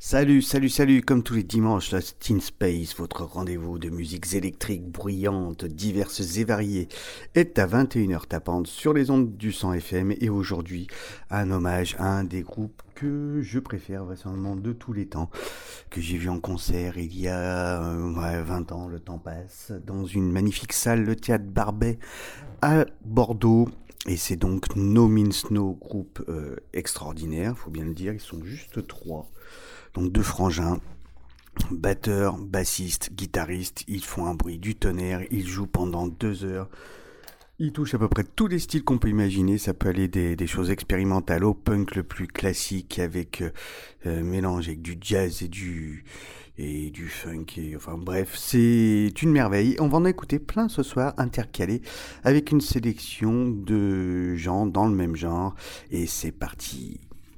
Salut, salut, salut, comme tous les dimanches, Lost in Space, votre rendez-vous de musiques électriques bruyantes, diverses et variées, est à 21h tapante sur les ondes du 100 FM et aujourd'hui, un hommage à un des groupes que je préfère vraisemblablement de tous les temps, que j'ai vu en concert il y a 20 ans, le temps passe, dans une magnifique salle, le Théâtre Barbet à Bordeaux. Et c'est donc No Means No, groupe extraordinaire, faut bien le dire, ils sont juste trois. Donc deux frangins, batteur, bassiste, guitariste, ils font un bruit du tonnerre, ils jouent pendant 2 heures. Ils touchent à peu près tous les styles qu'on peut imaginer, ça peut aller des choses expérimentales au punk le plus classique avec mélange avec du jazz et du funk, et enfin bref, c'est une merveille. On va en écouter plein ce soir, intercalés avec une sélection de gens dans le même genre, et c'est parti.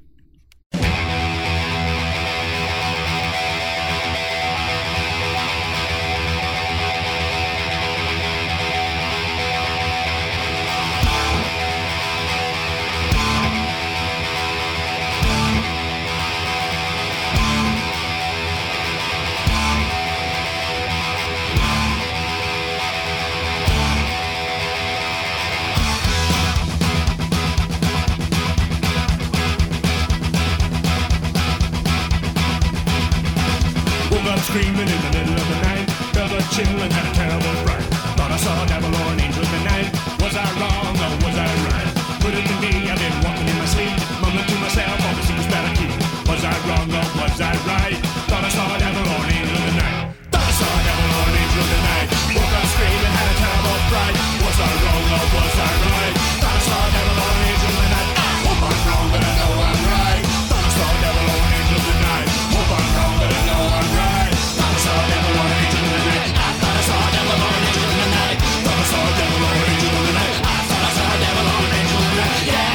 Screaming in the middle of the night, felt a chill and had a terrible fright. Thought I saw a devil or an angel in the night. Was I wrong or was I right? Could it be me? I've been walking in my sleep, mumbling to myself, all the secrets that I keep. Was I wrong or was I right? Thought I saw a devil or an angel in the night. Thought I saw a devil or an angel in the night. Woke up screaming, had a terrible fright. Was I wrong or was I right? Thought I saw a devil or an angel in the night. I hope I'm wrong, but I know I'm right. Thought I saw a devil or an angel in the night. Hope I'm wrong, but I know I'm right. Thought I saw a devil or an angel in the night. I thought I saw a devil or an angel in the night. Thought I saw a devil or an angel in the night. I thought I saw a devil or an angel in the night. Yeah.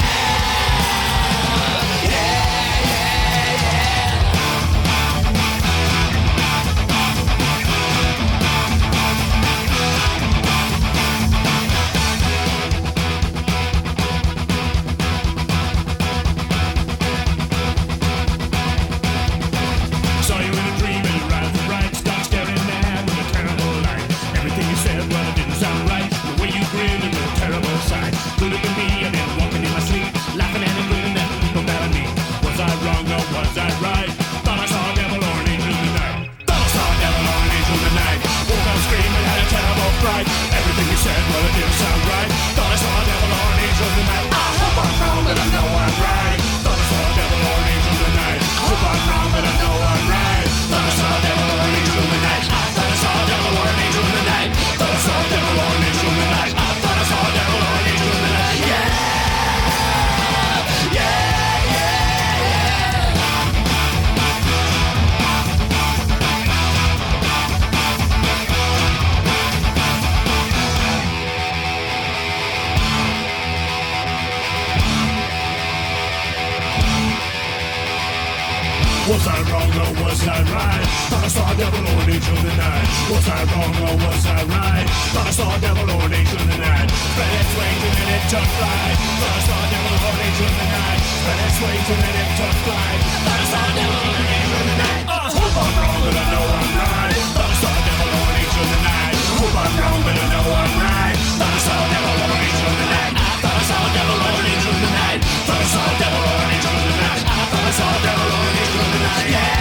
Was I wrong or was I right? Thought I saw a devil or an angel in the night. Was I wrong or was I right? Thought I saw a devil or an angel in the night. Spread its wings and then it took flight. Thought I saw a devil or an angel in the night. Spread its wings and then it took flight. Thought I saw a devil or an angel in the night. Hope I'm wrong but I know I'm right. Thought I saw a devil or an angel in the night. Hope I'm wrong but I know I'm right. Thought I saw a devil or an angel in the night. Thought I saw a devil or an angel in the night. Thought I saw a devil or an angel in the night. Thought I saw a devil or an angel in the night. Yeah.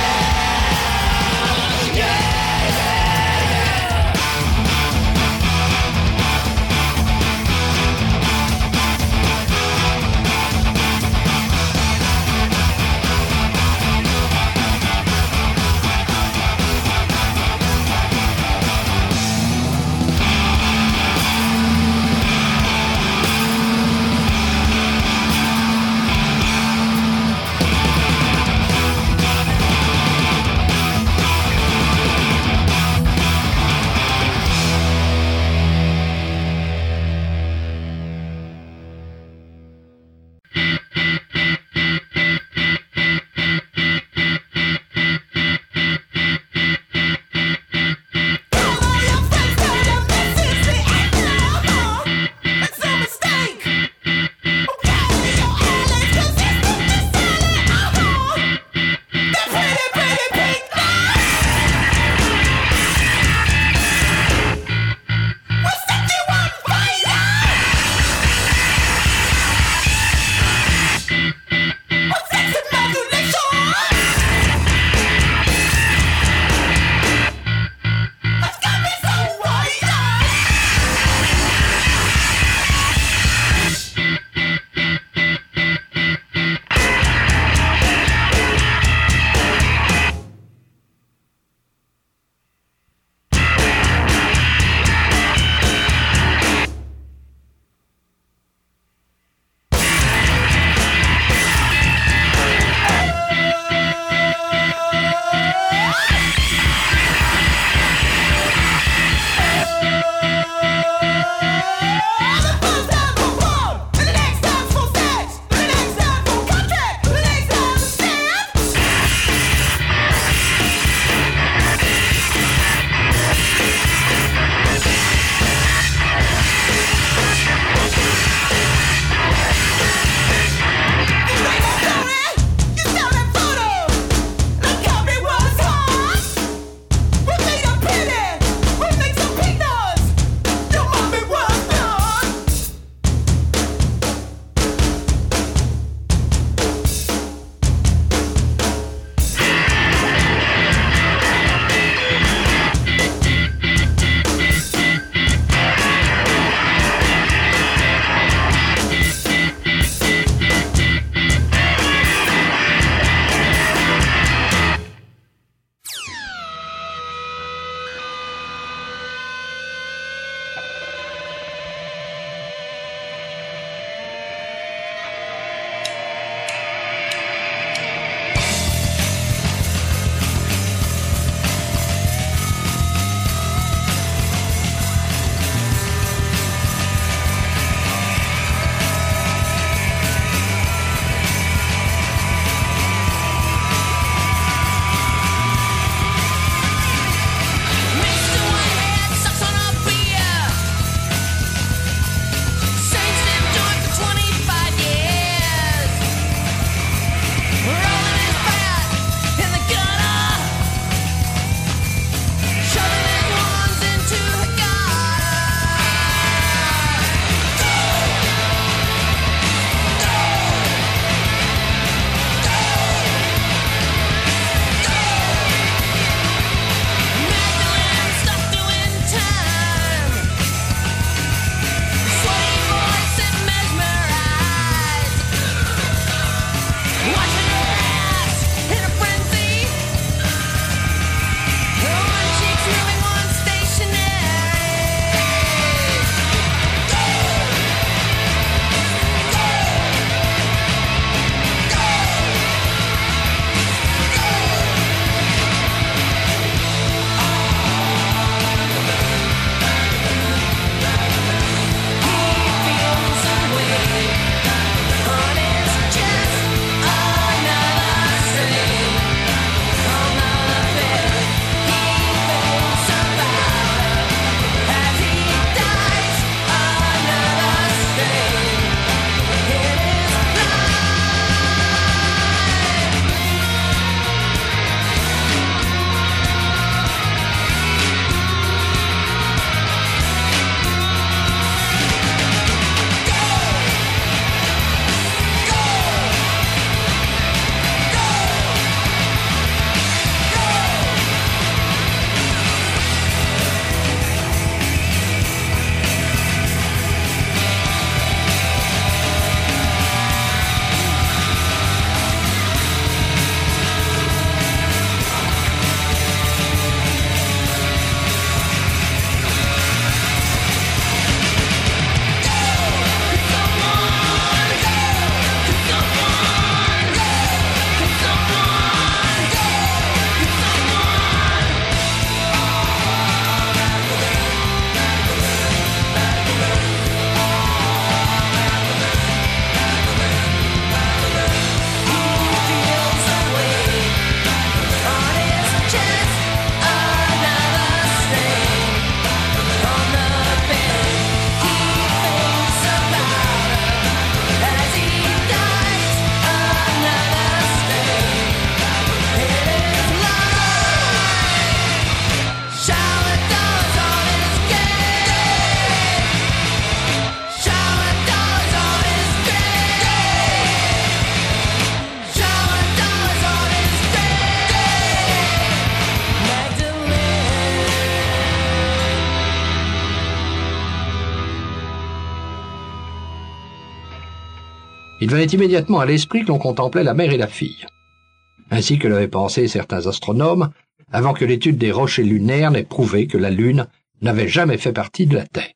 Il venait immédiatement à l'esprit que l'on contemplait la mère et la fille, ainsi que l'avaient pensé certains astronomes, avant que l'étude des rochers lunaires n'ait prouvé que la Lune n'avait jamais fait partie de la Terre.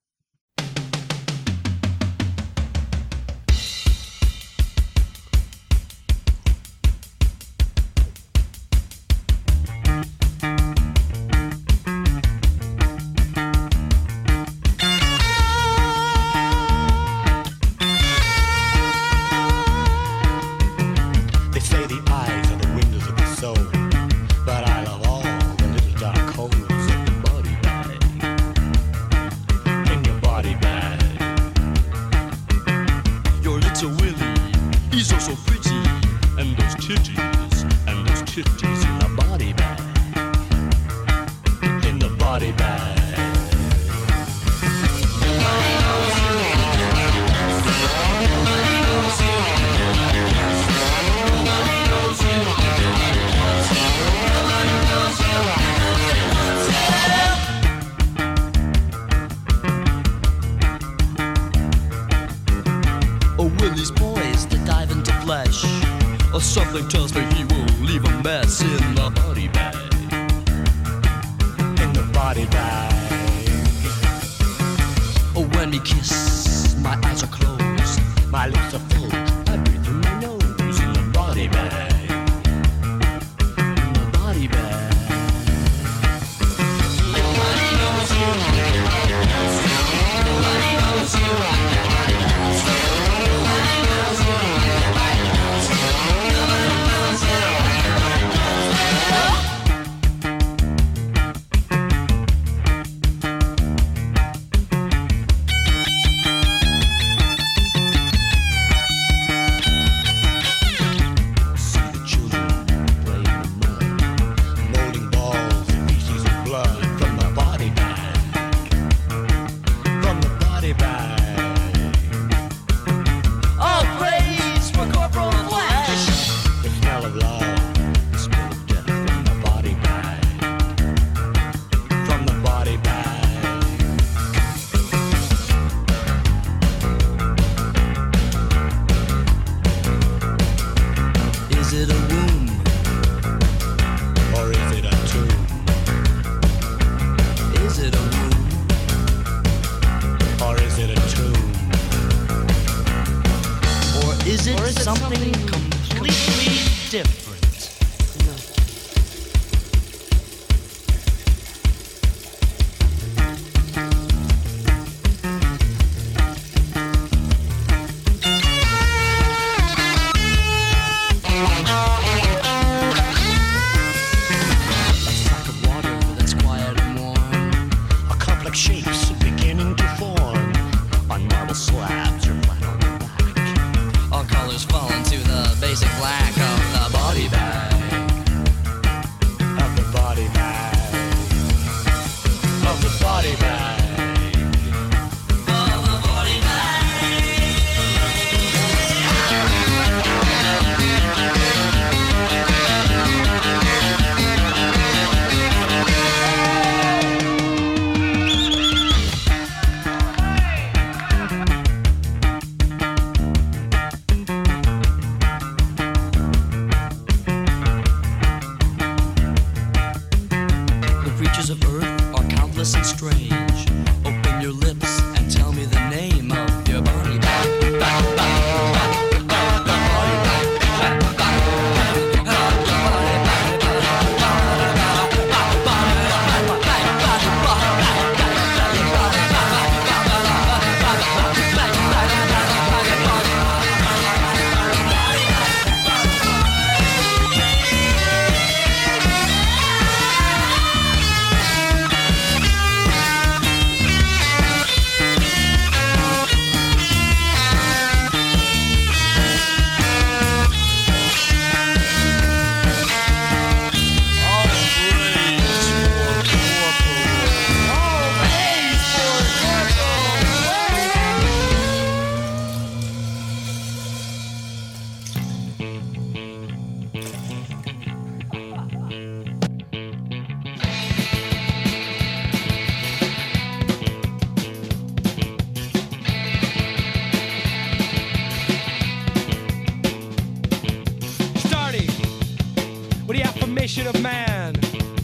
Something tells me he will leave a mess in the body bag. In the body bag. Oh, when we kiss, my eyes are closed, my lips are full, I breathe through my nose. In the body bag. In the body bag. Nobody knows you. Nobody knows you. Nobody knows you. Nobody knows you. Nobody knows you. Nobody knows you. with the affirmation of man.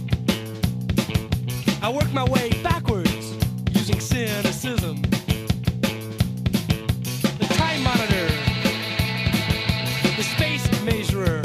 I work my way backwards using cynicism. The time monitor, the space measurer.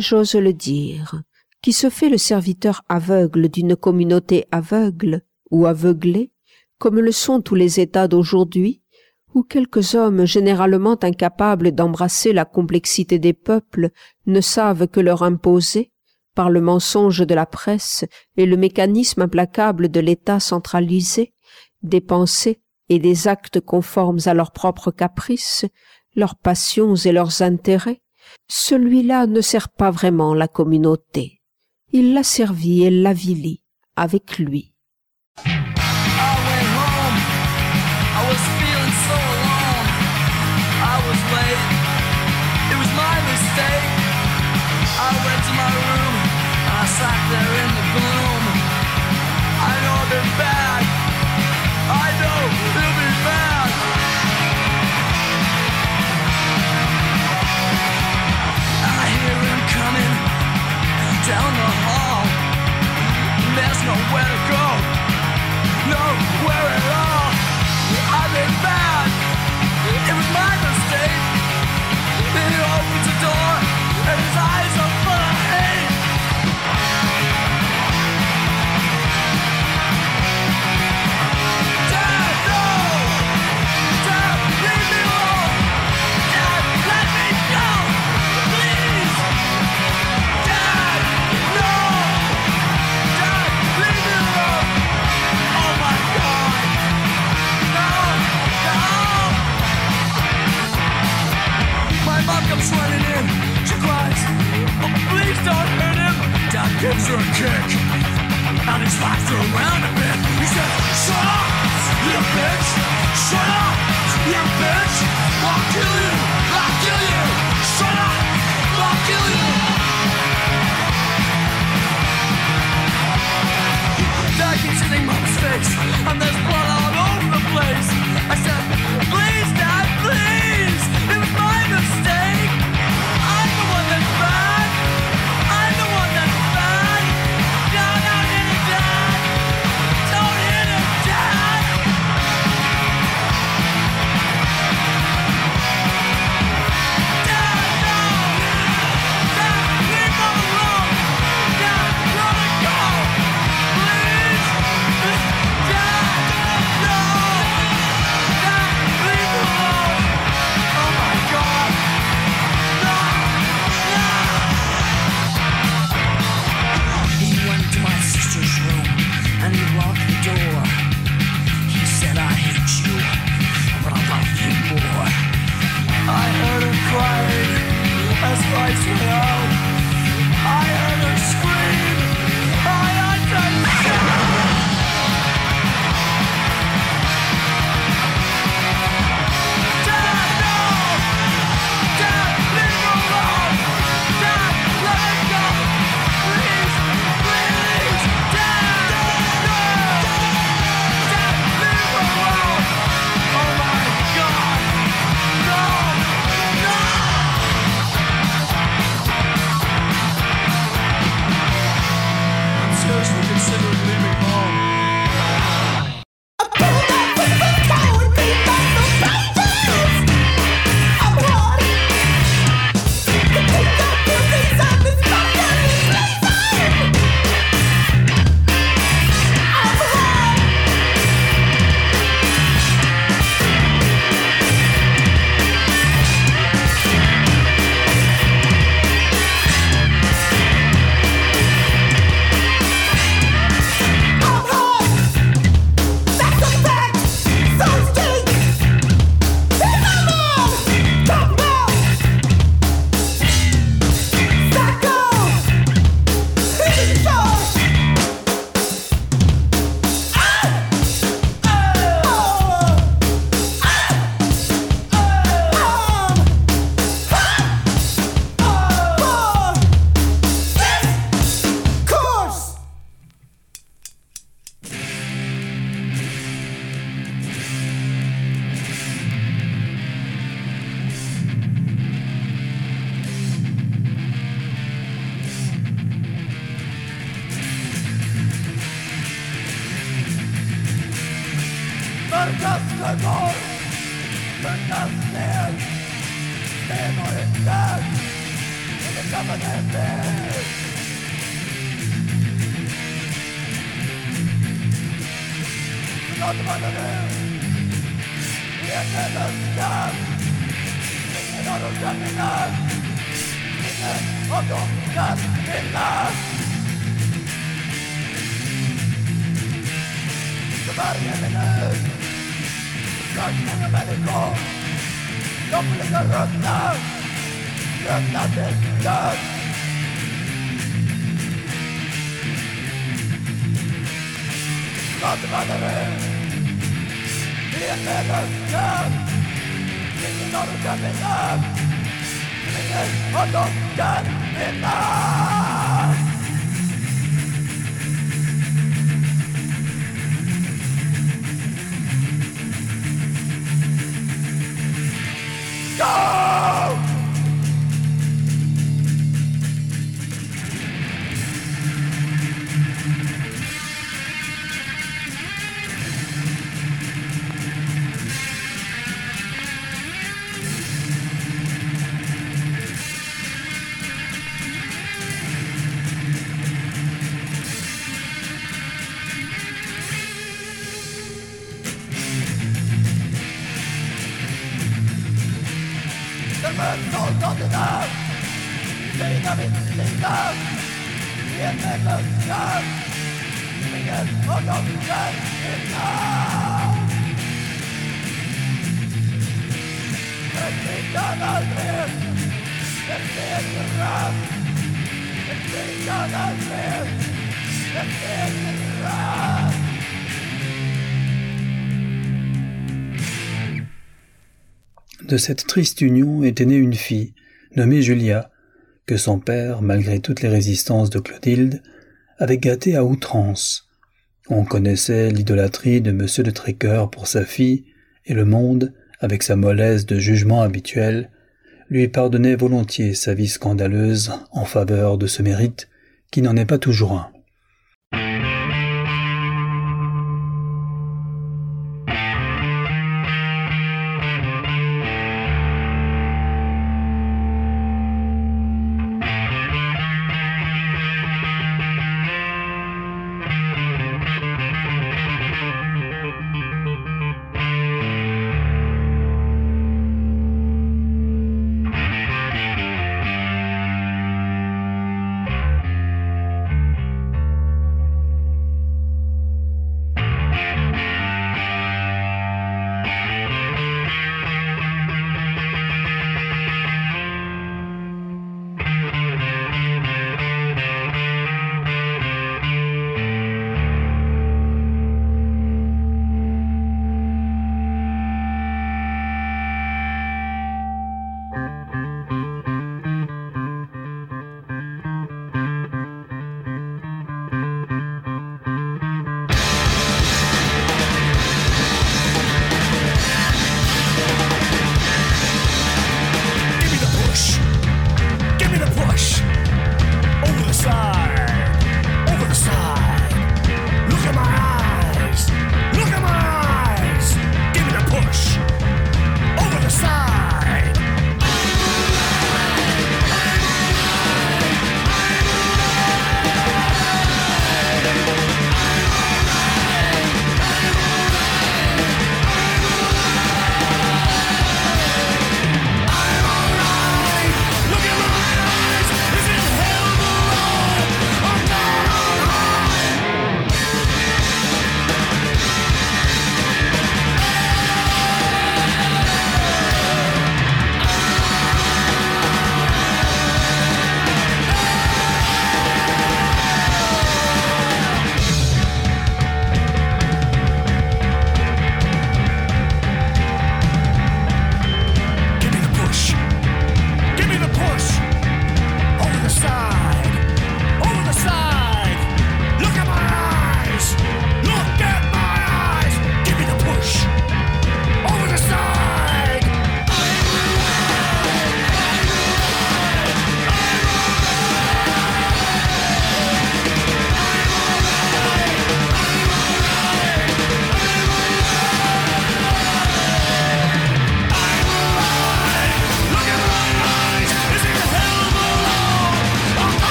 j'ose le dire, qui se fait le serviteur aveugle d'une communauté aveugle ou aveuglée, comme le sont tous les États d'aujourd'hui, où quelques hommes généralement incapables d'embrasser la complexité des peuples ne savent que leur imposer, par le mensonge de la presse et le mécanisme implacable de l'État centralisé, des pensées et des actes conformes à leurs propres caprices, leurs passions et leurs intérêts, celui-là ne sert pas vraiment la communauté. Il l'a servie et l'avilit avec lui. Sat there in the gloom. I know I've been bad. I know it'll be bad. I hear him coming down the hall. There's nowhere to go, nowhere at all. I've been bad. It was my mistake. He opens the door and his eyes are full of hate. Comes running in, she cries, oh please don't hurt him. Dad gives her a kick, and he slaps her around a bit. He says, shut up, you bitch, shut up, you bitch, I'll kill you, I'll kill you, shut up, I'll kill you. Dad keeps hitting Mom's face, and there's blood all over the place. I said, please Dad, please, it was my mistake. De cette triste union était née une fille, nommée Julia, que son père, malgré toutes les résistances de Clotilde, avait gâtée à outrance. On connaissait l'idolâtrie de Monsieur de Trécœur pour sa fille, et le monde, avec sa mollesse de jugement habituelle, lui pardonnait volontiers sa vie scandaleuse en faveur de ce mérite qui n'en est pas toujours un.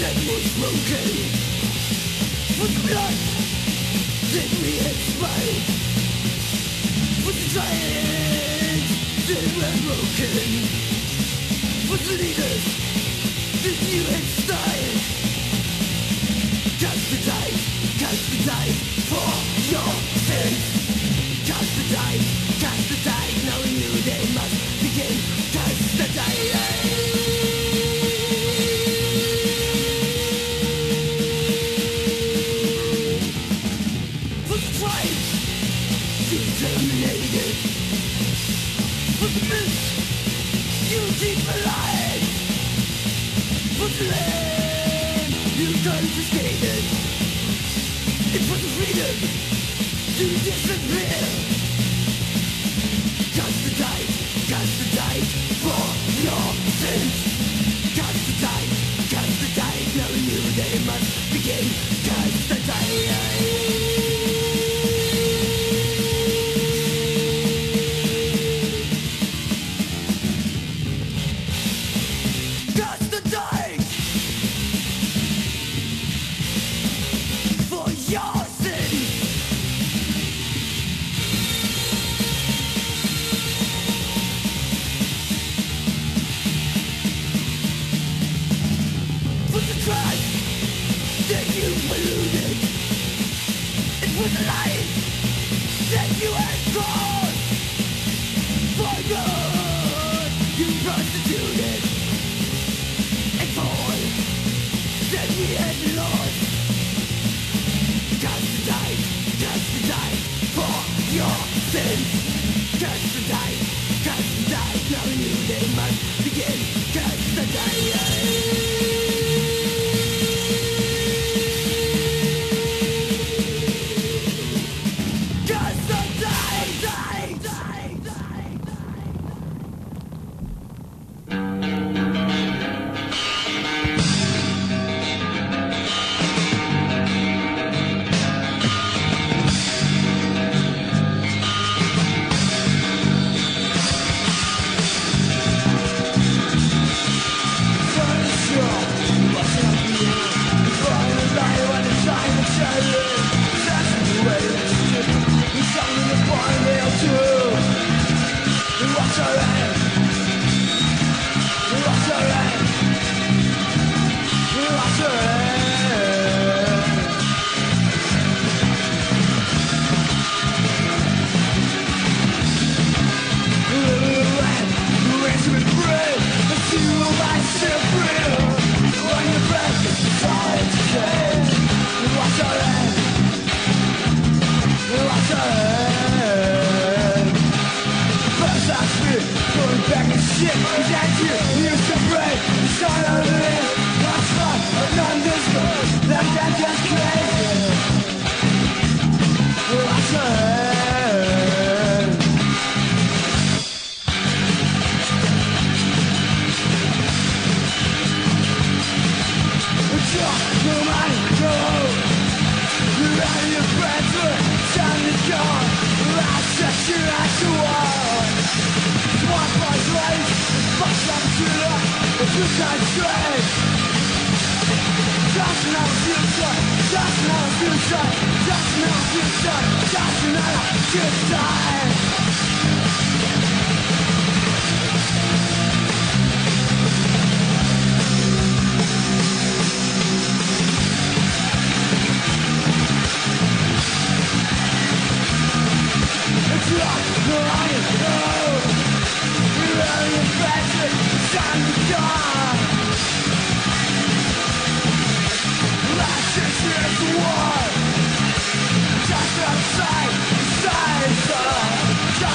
Just outside,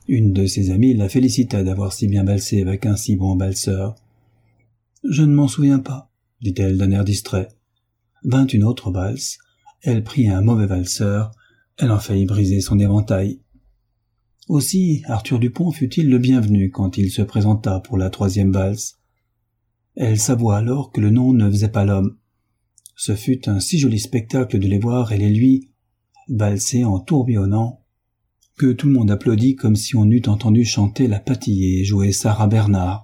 Une de ses amies la félicita d'avoir si bien valsé avec un si bon valseur. « Je ne m'en souviens pas, » dit-elle d'un air distrait. Vint une autre valse, elle prit un mauvais valseur, elle en faillit briser son éventail. Aussi Arthur Dupont fut-il le bienvenu quand il se présenta pour la 3e valse. Elle s'avoua alors que le nom ne faisait pas l'homme. Ce fut un si joli spectacle de les voir et les lui valser en tourbillonnant, que tout le monde applaudit comme si on eût entendu chanter la Patillée et jouer Sarah Bernard.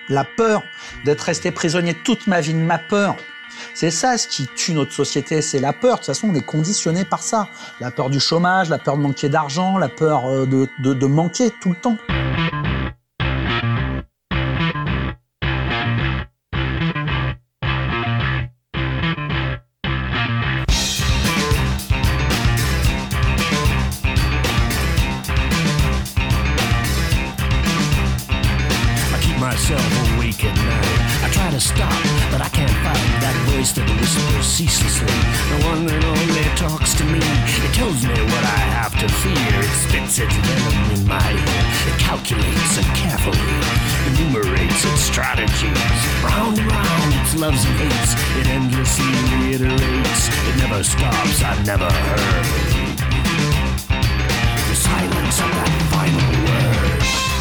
La peur d'être resté prisonnier toute ma vie de ma peur. C'est ça ce qui tue notre société, c'est la peur. De toute façon, on est conditionné par ça. La peur du chômage, la peur de manquer d'argent, la peur de manquer tout le temps. Myself awake at night. I try to stop, but I can't fight that voice that whispers ceaselessly. The one that only talks to me. It tells me what I have to fear. It spits its venom in my ear. It calculates and carefully enumerates its strategies. Round and round its loves and hates. It endlessly reiterates. It never stops. I've never heard the silence of that final word.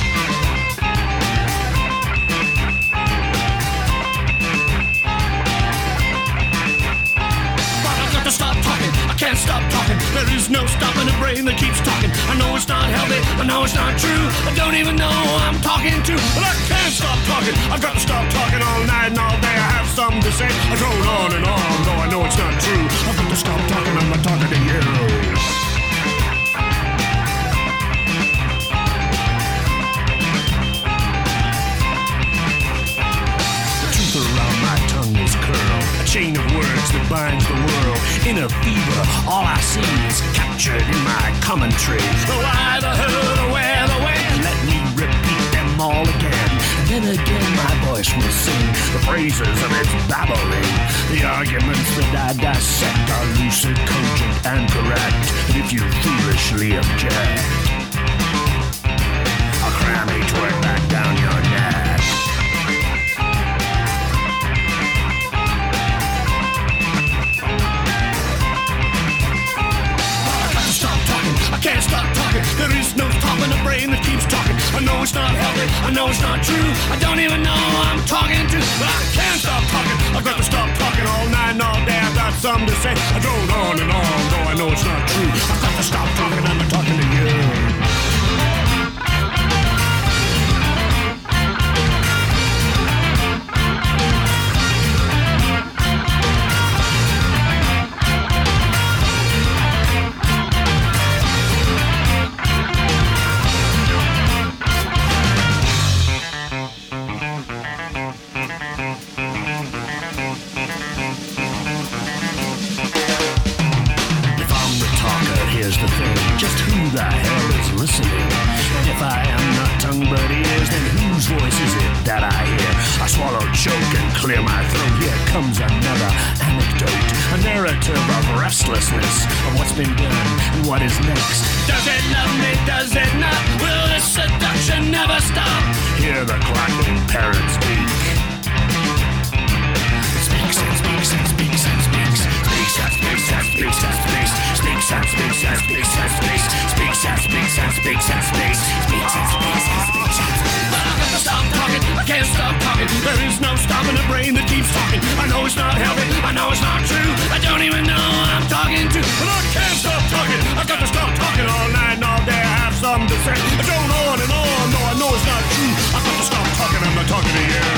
Stop talking, I can't stop talking. There is no stopping a brain that keeps talking. I know it's not healthy, I know it's not true. I don't even know who I'm talking to. But I can't stop talking, I've got to stop talking all night and all day. I have something to say, I drone on and on, though I know it's not true. I've got to stop talking, I'm not talking to you. Chain of words that binds the world. In a fever, all I see is captured in my commentary. The why, the who, the where, the when. Let me repeat them all again. And then again my voice will sing the praises of its babbling. The arguments that I dissect are lucid, cogent, and correct. And if you foolishly object, I'll cram each word back down your neck. I can't stop talking, there is no stopping a brain that keeps talking. I know it's not healthy, I know it's not true. I don't even know who I'm talking to. But I can't stop talking, I've got to stop talking all night and all day. I've got something to say, I drone on and on, though I know it's not true. I've got to stop talking, I'm not talking to you. The hell is listening? And if I am not tongue but ears, then whose voice is it that I hear? I swallow, choke, and clear my throat. Here comes another anecdote, a narrative of restlessness, of what's been done and what is next. Does it love me? Does it not? Will this seduction never stop? Hear the clacking parrot speak. Speaks and speaks and speaks and speaks. Speaks and speaks and speaks and speaks. Speaks and speaks and speaks and speaks. Speaks and speaks and speaks and speaks. Speaks and speaks and speaks and speaks. But I've got to stop talking, I can't stop talking. There is no stopping a brain that keeps talking. I know it's not healthy, I know it's not true. I don't even know who I'm talking to. But I can't stop talking, I've got to stop talking all night and all day. I have something to say. I drone on and on, though I know it's not true. I've got to stop talking, I'm not talking to you.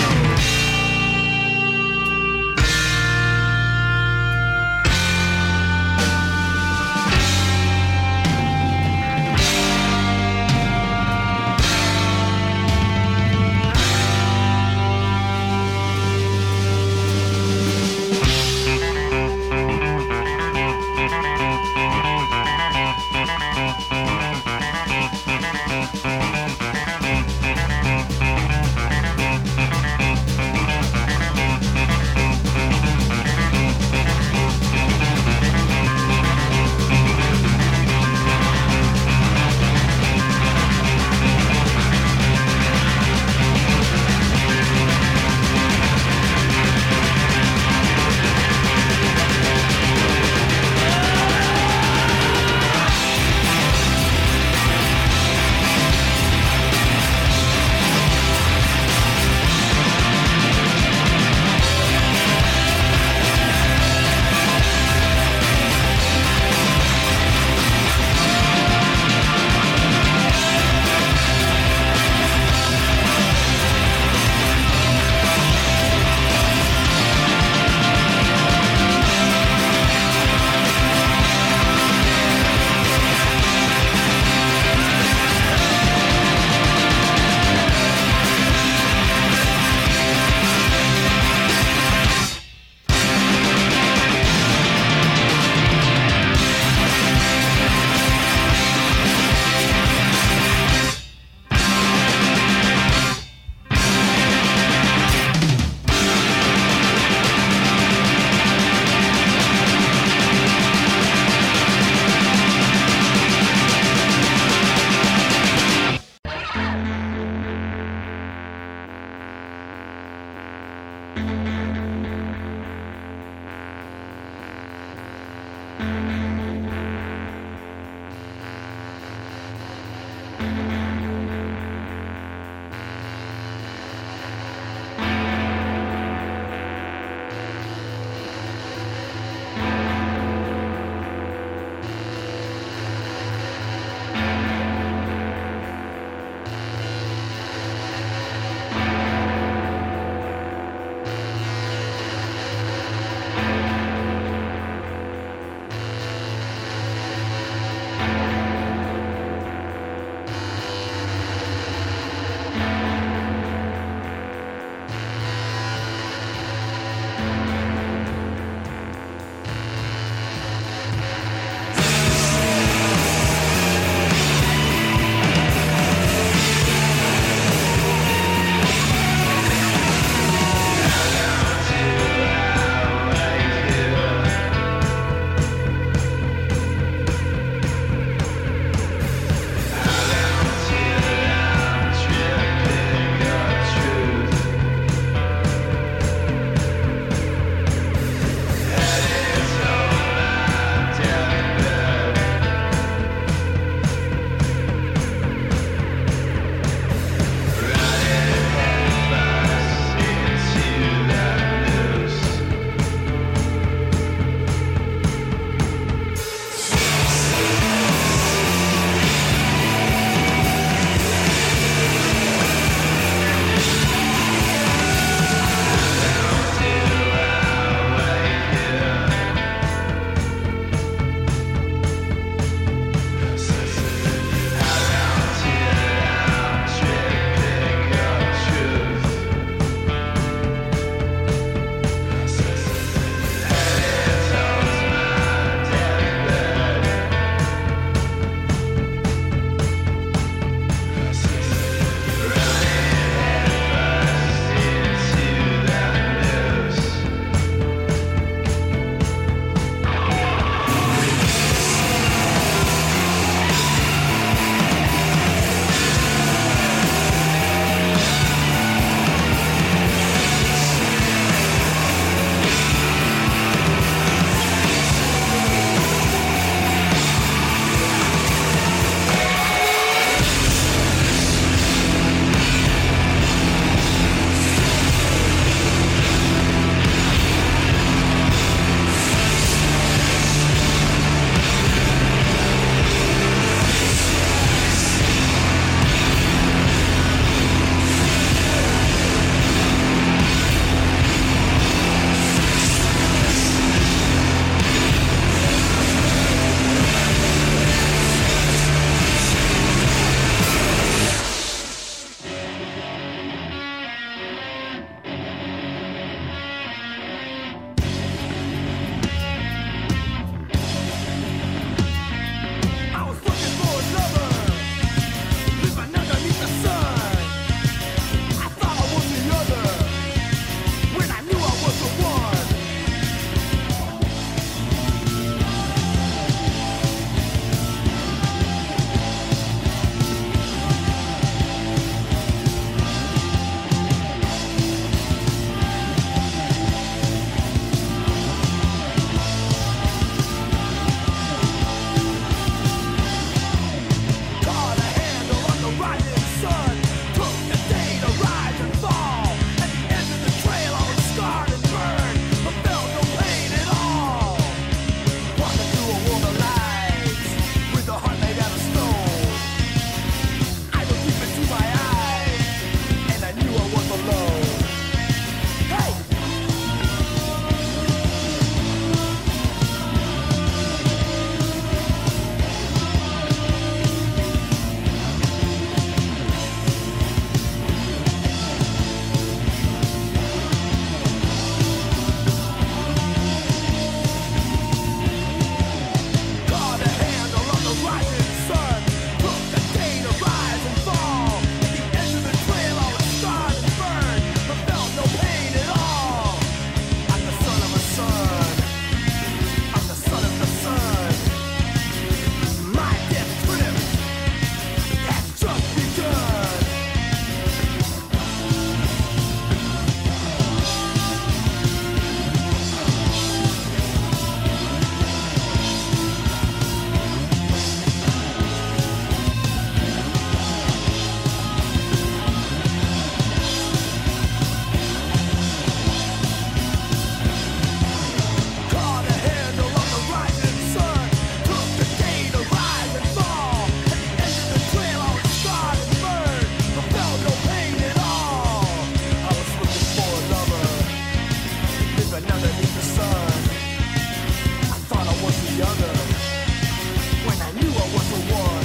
and underneath the sun. I thought I was the other when I knew I was the one.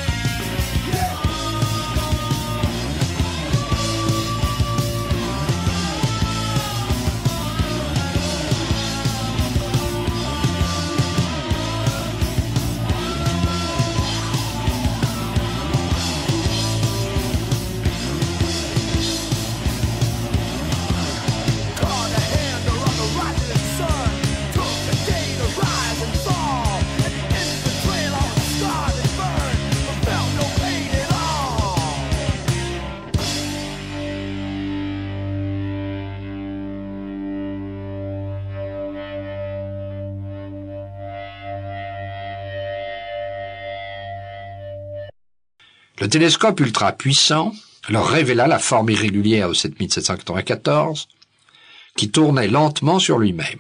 Le télescope ultra puissant leur révéla la forme irrégulière de cette 1794 qui tournait lentement sur lui-même.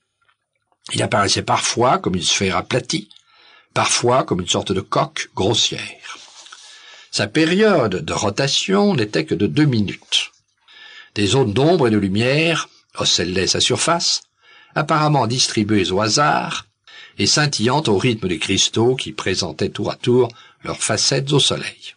Il apparaissait parfois comme une sphère aplatie, parfois comme une sorte de coque grossière. Sa période de rotation n'était que de 2 minutes. Des zones d'ombre et de lumière ocellaient sa surface, apparemment distribuées au hasard et scintillant au rythme des cristaux qui présentaient tour à tour leurs facettes au soleil.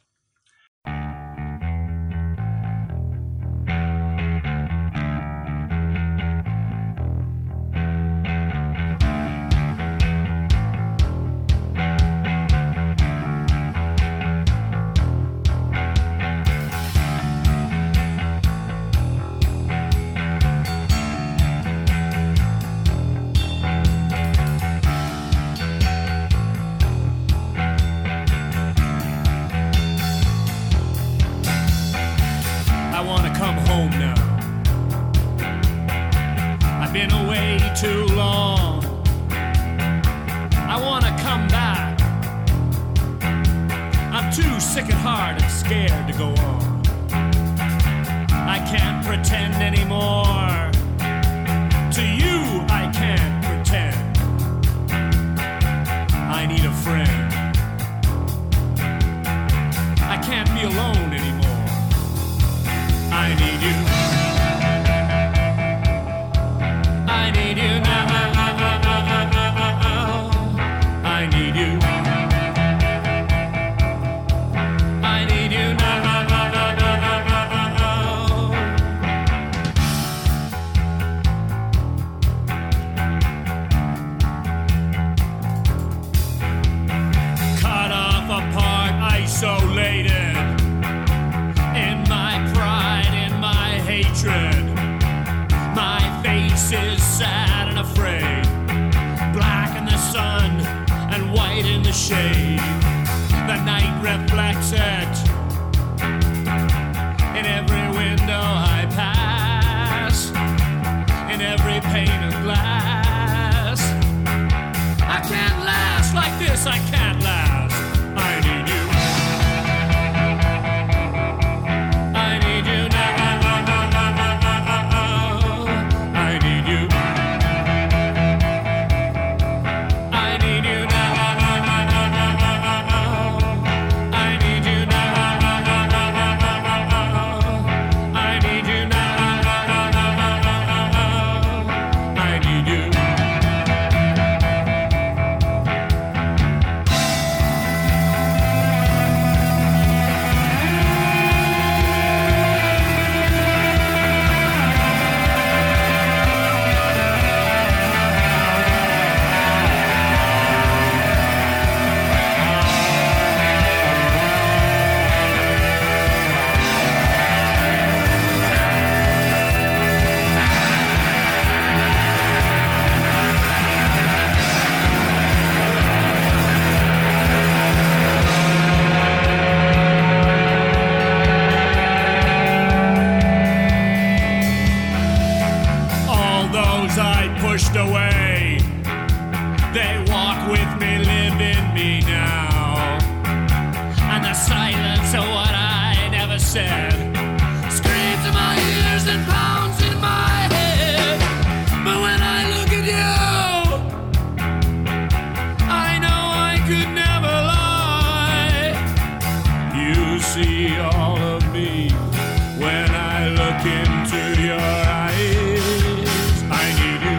When I look into your eyes, I need you.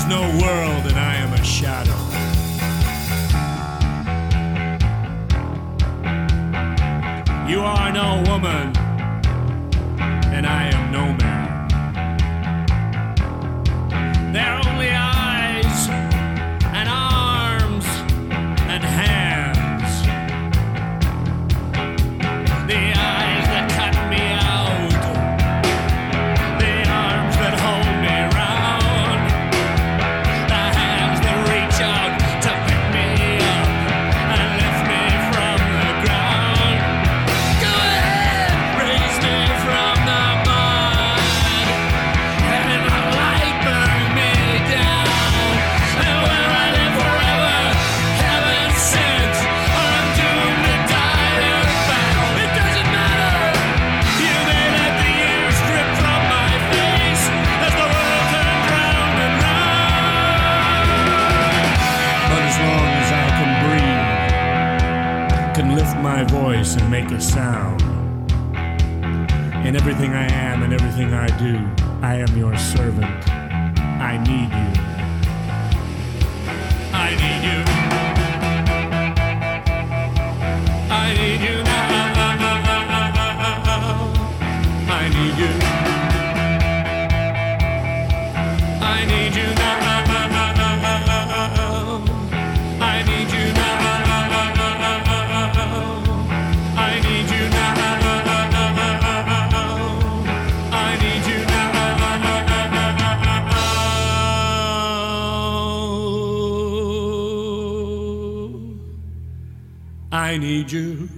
no world and I am a shadow. You are no woman and I am no man. There are only eyes and arms and hands. The eyes that cut me out, the arms that hold me round, the hands that reach out to pick me up and lift me from the ground. Go ahead, raise me from the mud, and the light burn me down. And where I live forever, heaven sent, or I'm doomed to die earthbound. It doesn't matter. You may let the air strip from my face as the world turns round and round. But as long as I can breathe, can lift my voice and make a sound. In everything I am and everything I do, I am your servant. I need you. I need you. I need you now. I need you. I need you now. I need you now. I need you now. I need you now. I need you.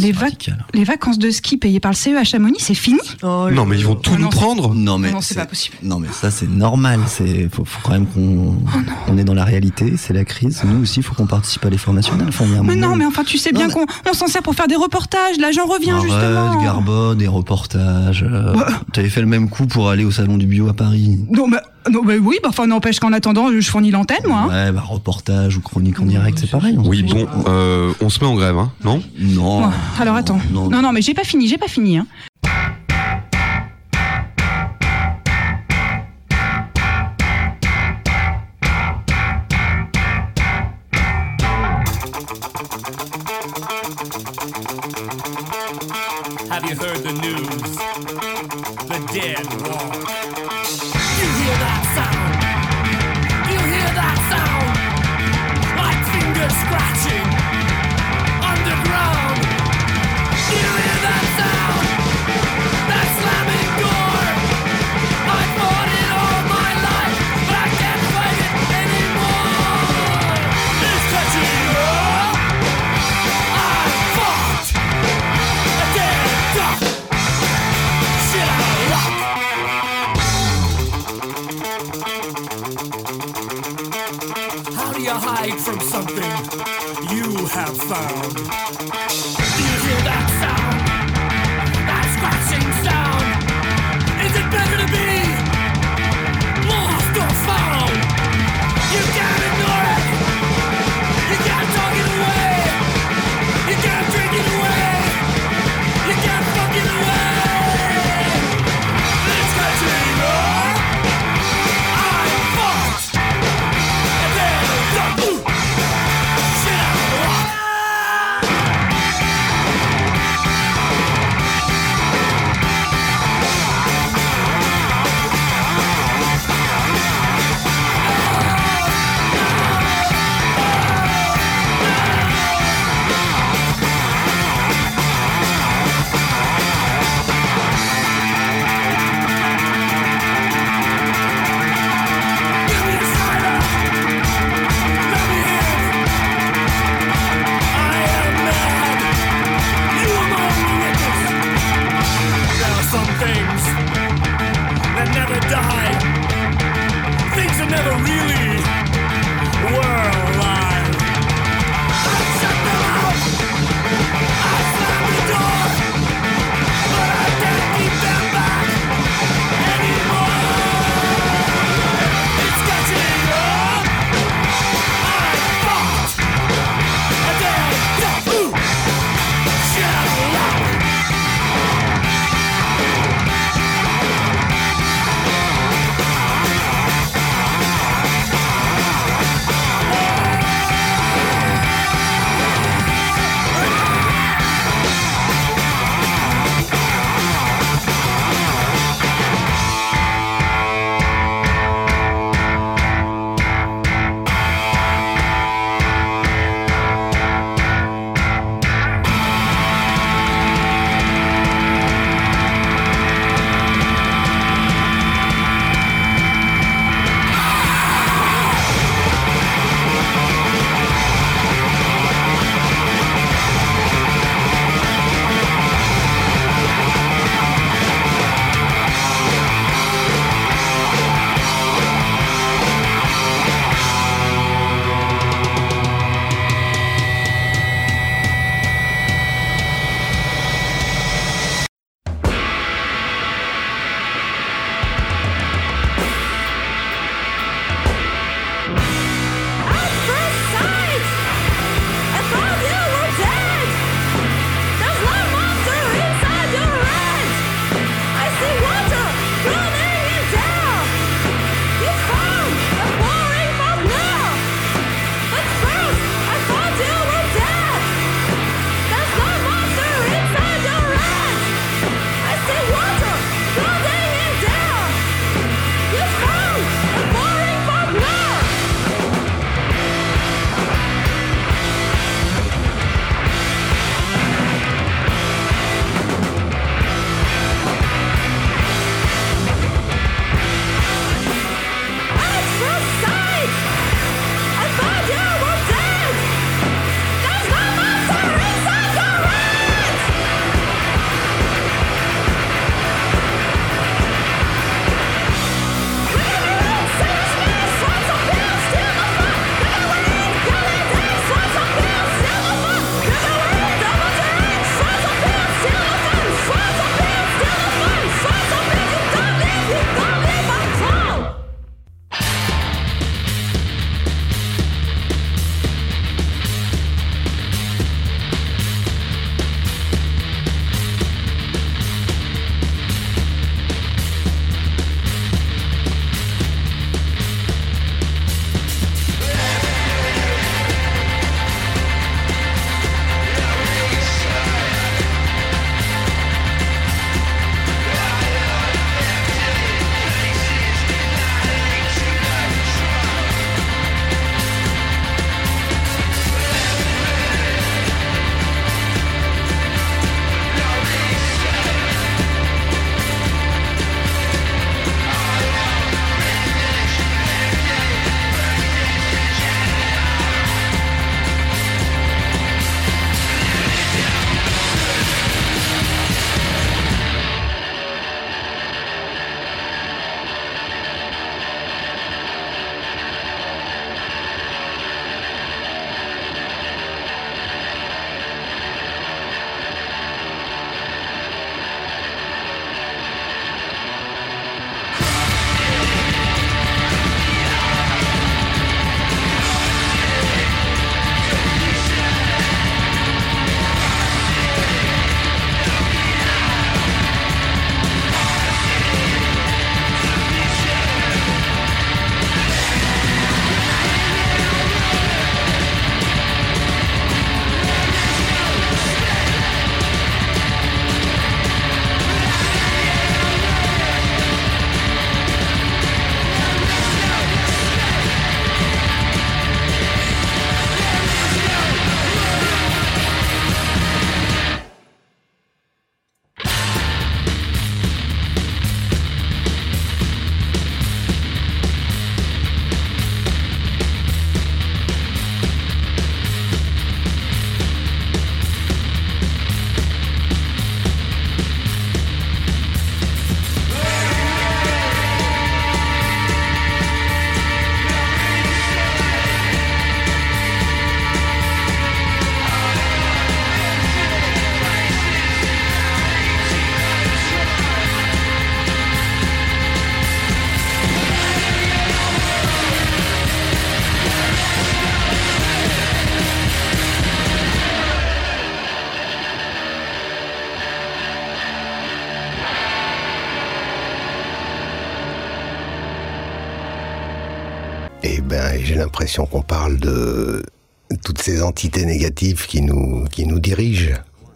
les vacances de ski payées par le CE à Chamonix, c'est fini? Non, mais ils vont tout nous prendre. Non, mais c'est pas possible. Non, mais ça, c'est normal. Faut quand même qu'on est dans la réalité. C'est la crise. Nous aussi, il faut qu'on participe à l'effort national. Enfin, mais non, mais enfin, tu sais bien qu'on s'en sert pour faire des reportages. Là, j'en reviens justement. Garbo, des reportages. T'avais fait le même coup pour aller au salon du bio à Paris. Non, oui, enfin, n'empêche qu'en attendant, je fournis l'antenne, moi. Ouais, reportage ou chronique en direct, c'est pareil. Oui, bon, on se met en grève, hein, non? Non. Alors attends. Non, mais j'ai pas fini, hein. Have you heard the news? The dead walk. You hear that sound? You hear that sound? Like fingers scratching underground. You hear that sound? That slamming door. I fought it all my life, but I can't fight it anymore. It's catching up. I fought a dead duck. Shit out of luck. How do you hide from something you have found? Do you hear that sound? That scratching sound? Is it better to be lost or found? You can't ignore it. You can't talk it away. You can't drink it away. You can't fuck it away. It's catching up. I fought. And then shit out of luck. Give me a cider. Let me in. I am mad. You are my only witness. There are some things that never die. Things that never really were alive. I shut them out. I slammed the door. But I can't keep them back anymore. It's catching up. I fought a dead duck. Shit out of luck. Et j'ai l'impression qu'on parle de toutes ces entités négatives qui nous dirigent.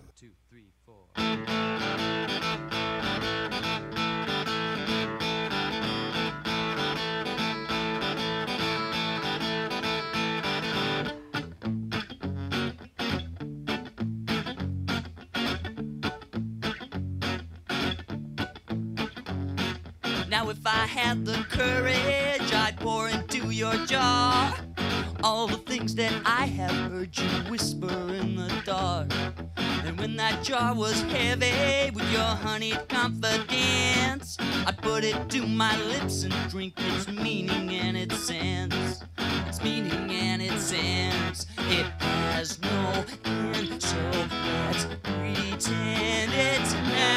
Now if I had the courage, I'd pour into your jar all the things that I have heard you whisper in the dark. And when that jar was heavy with your honeyed confidence, I'd put it to my lips and drink its meaning and its sense. Its meaning and its sense. It has no end, so let's pretend it's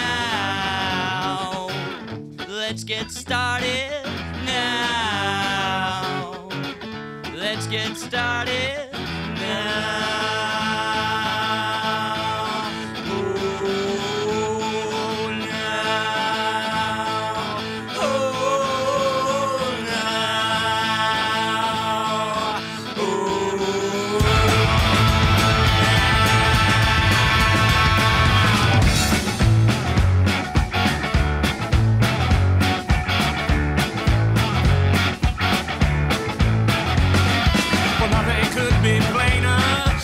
now. Let's get started now. Let's get started now. Oh, now. Oh, now. Well, nothing could be plainer.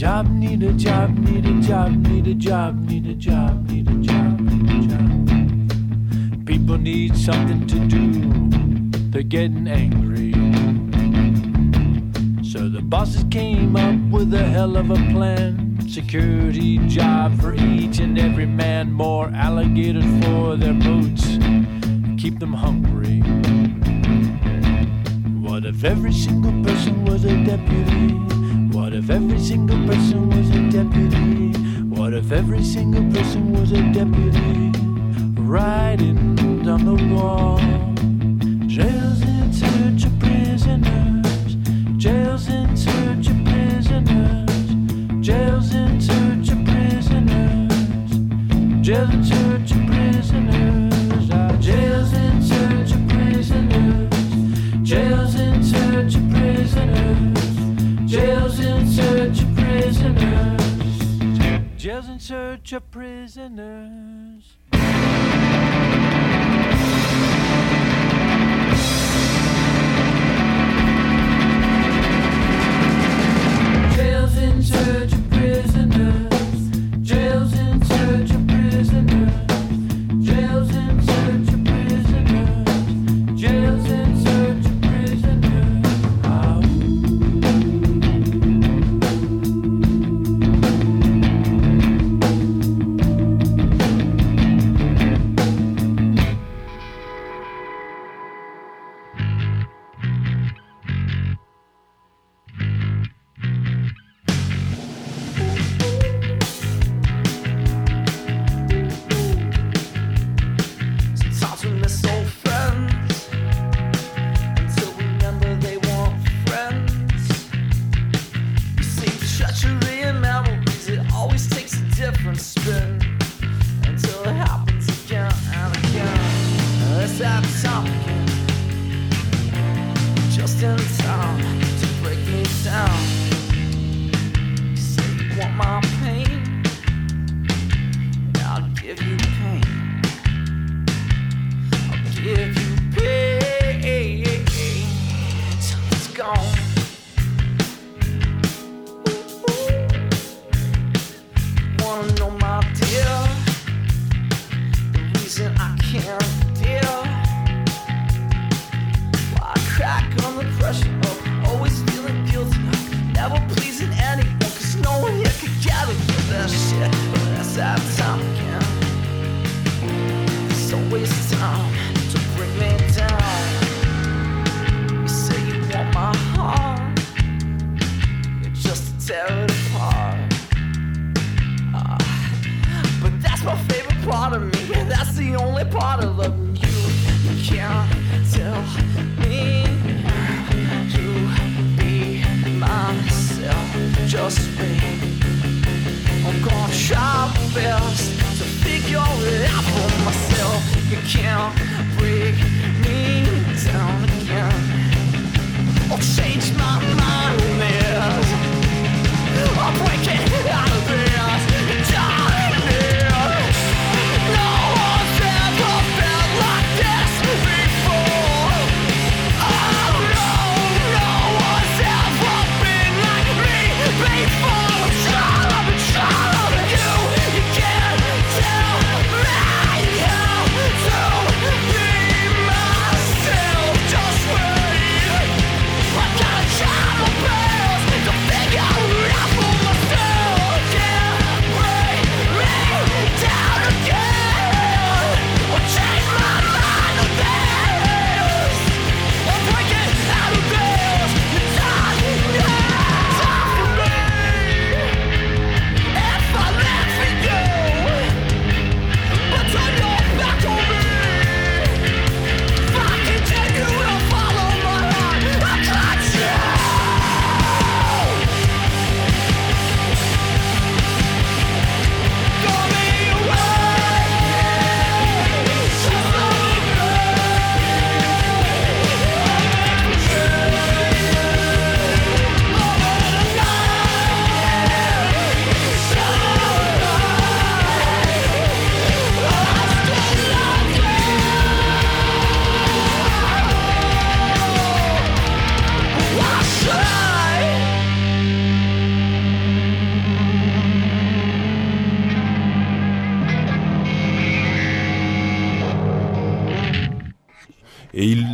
job, need a job, need a job, need a job, need a job, need a job, need a job. People need something to do, they're getting angry. So the bosses came up with a hell of a plan. Security job for each and every man. More alligators for their boots, keep them hungry. What if every single person was a deputy? What if every single person was a deputy? What if every single person was a deputy? Writing on the wall. Jails in search of prisoners. Jails in search of prisoners. Jails in search of prisoners. Jails in search of prisoners. Jails in search of prisoners. Jails in search of prisoners. Jails in search of prisoners. Jails in search of prisoners. Jails in search of prisoners. Jails in search of prisoners. Jails in search of prisoners. Jails in search of prisoners.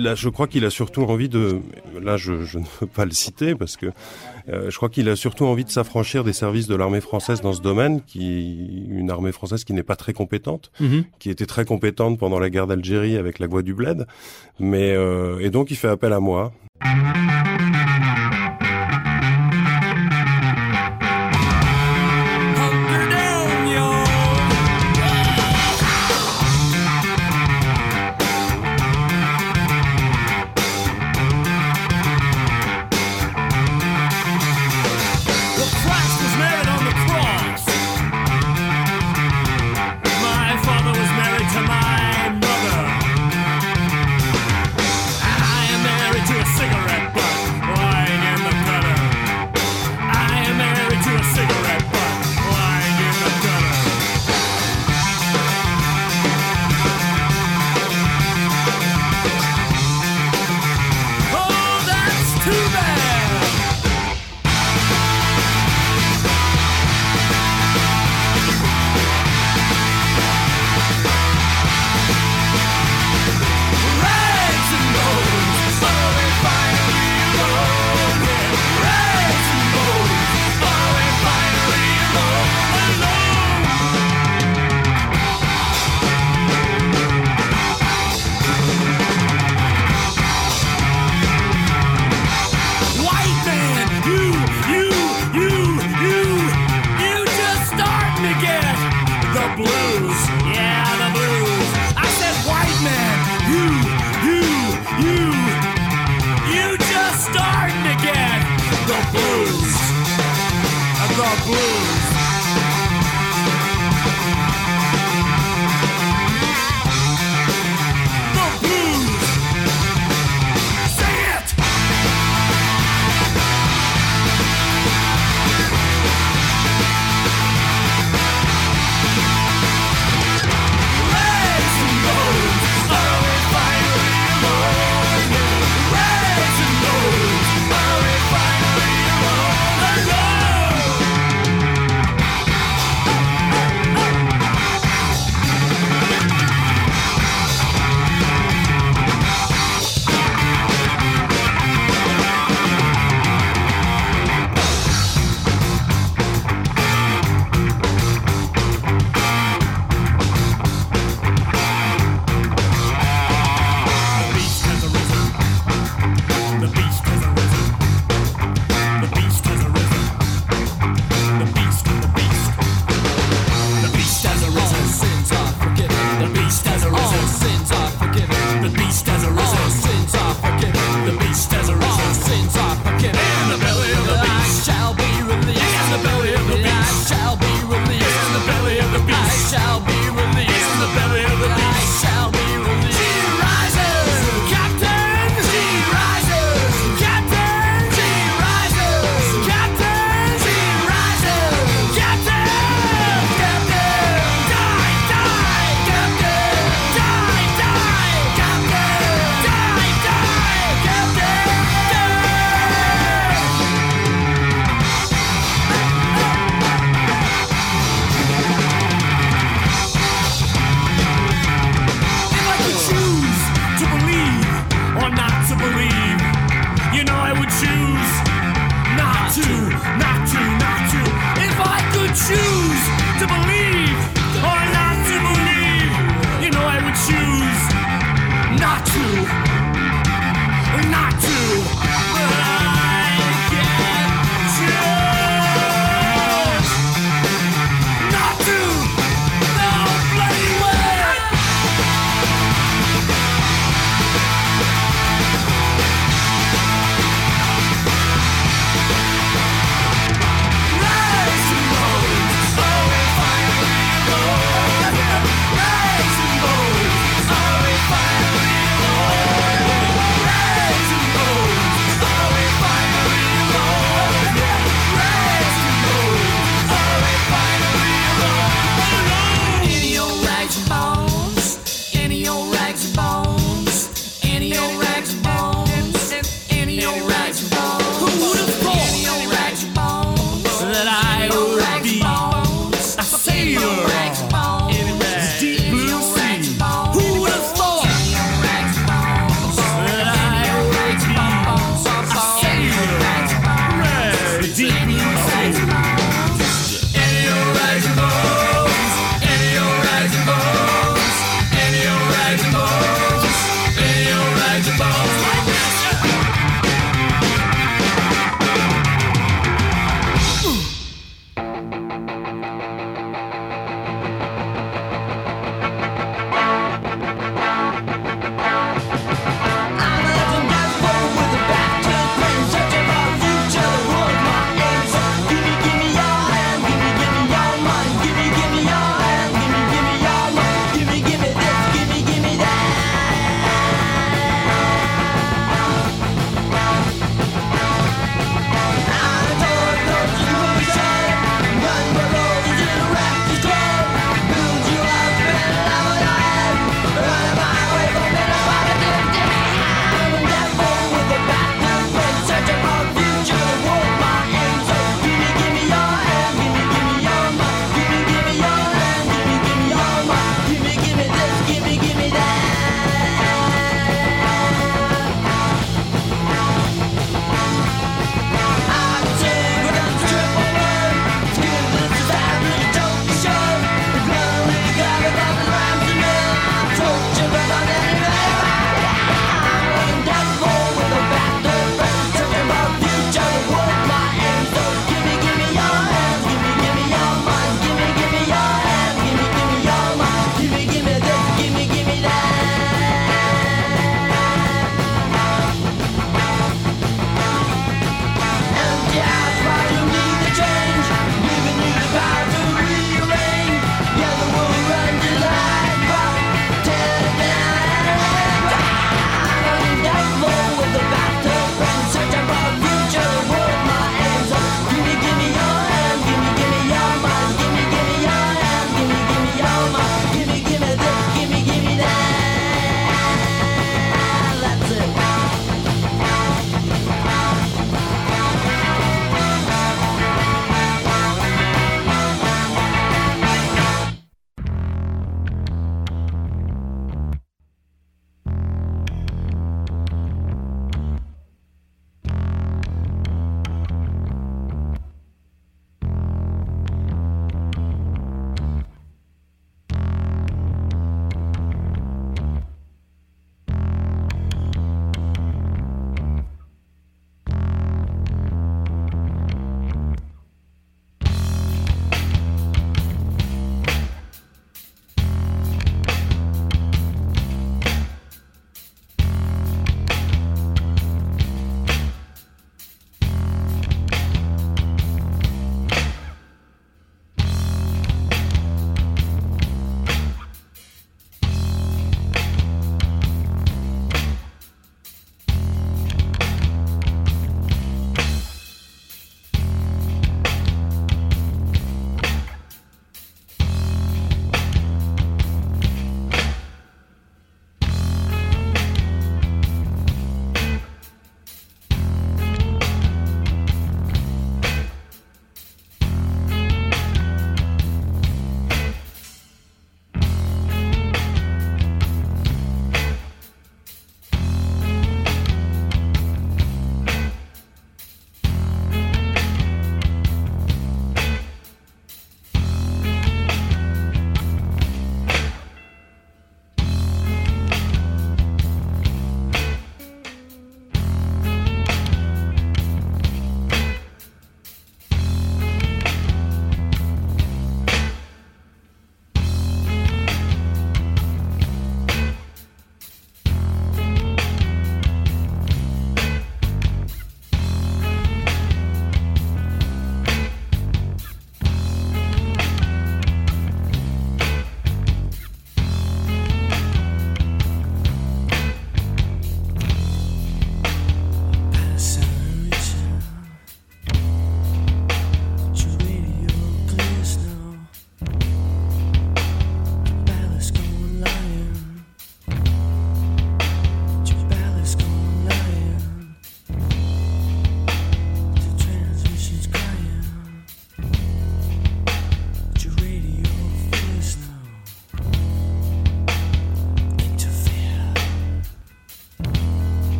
je crois qu'il a surtout envie de... Là, je ne peux pas le citer parce que je crois qu'il a surtout envie de s'affranchir des services de l'armée française dans ce domaine, une armée française qui n'est pas très compétente, qui était très compétente pendant la guerre d'Algérie avec la Voix du Bled. Mais et donc il fait appel à moi.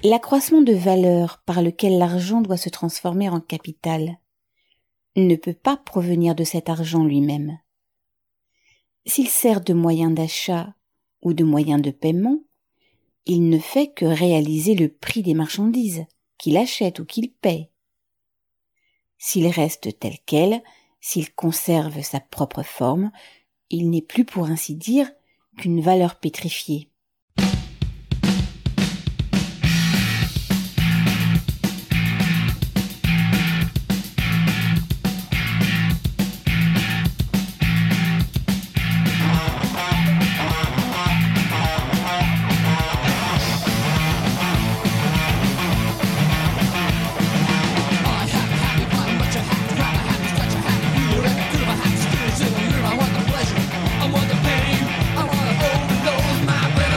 L'accroissement de valeur par lequel l'argent doit se transformer en capital ne peut pas provenir de cet argent lui-même. S'il sert de moyen d'achat ou de moyen de paiement, il ne fait que réaliser le prix des marchandises qu'il achète ou qu'il paie. S'il reste tel quel, s'il conserve sa propre forme, il n'est plus pour ainsi dire qu'une valeur pétrifiée. I want the pain, I want to overdose my brain.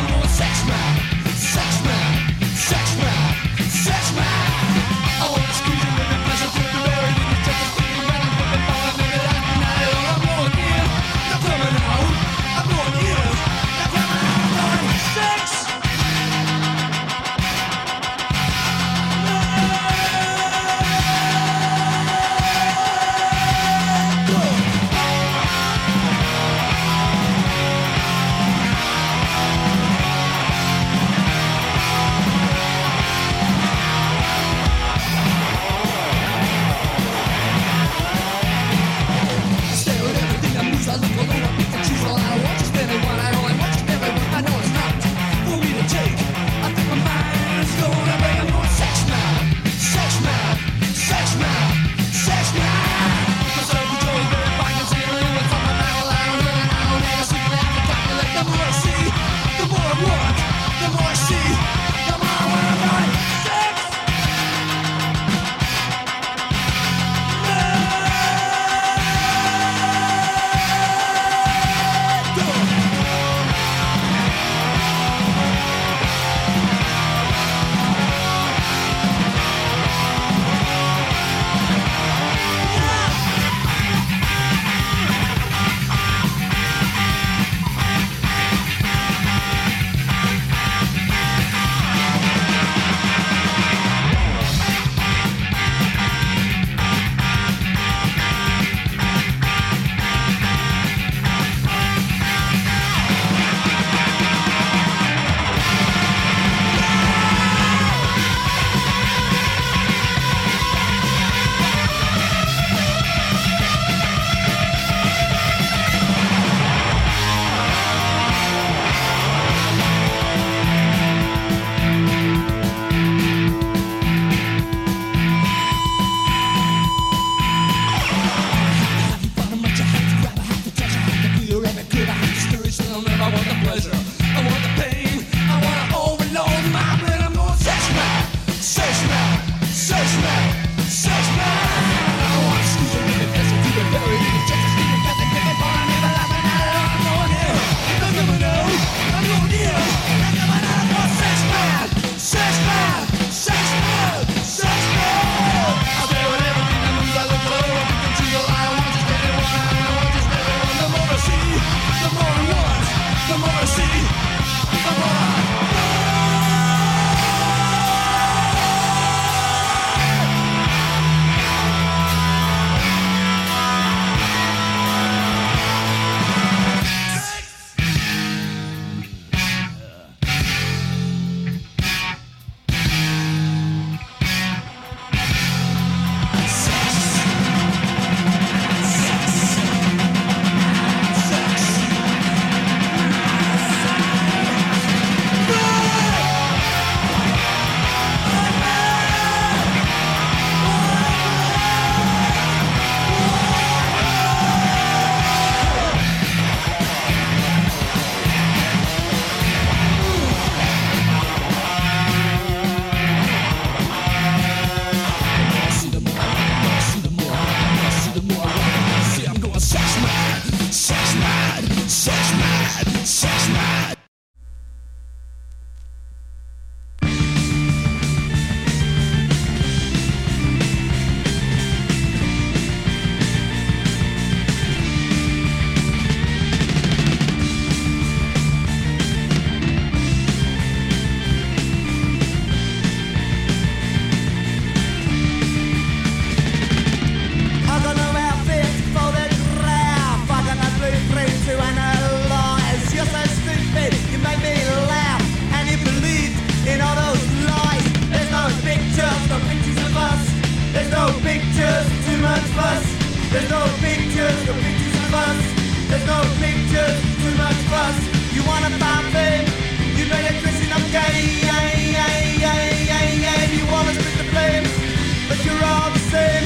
There's no pictures of us. There's no pictures, too much fuss. You wanna find fame, you better dressing up gay. You wanna split the blame, but you're all the same.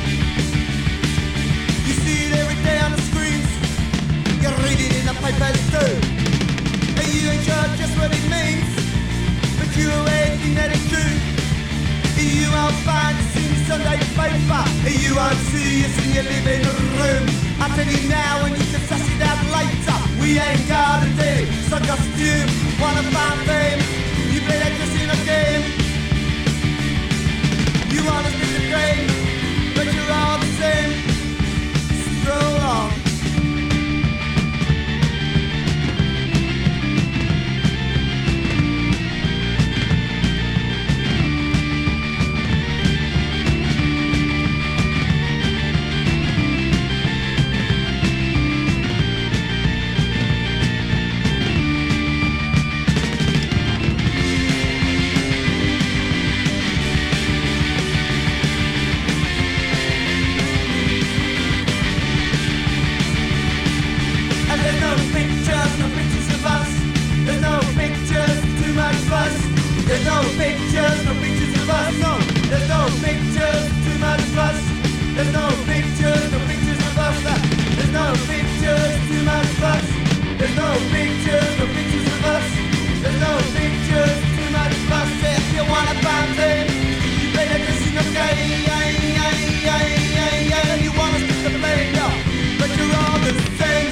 You see it every day on the screens. You read it in the papers too. And you ain't sure just what it means, but you always think that it's true. You won't find us in the Sunday paper. You won't see us in your living room. I tell you now and you can suss it out later. We ain't got a day, so costume. Wanna find fame, you play that just in a game. You wanna split the grain, but you're all the same. Stroll on. There's no pictures of us, no. There's no pictures, too much fuss. There's no pictures of us. There's no pictures, too much fuss. There's no pictures of us. There's no pictures, too much fuss. If you wanna find them, you better just sing okay. You wanna split the blame, no. But you're all the same.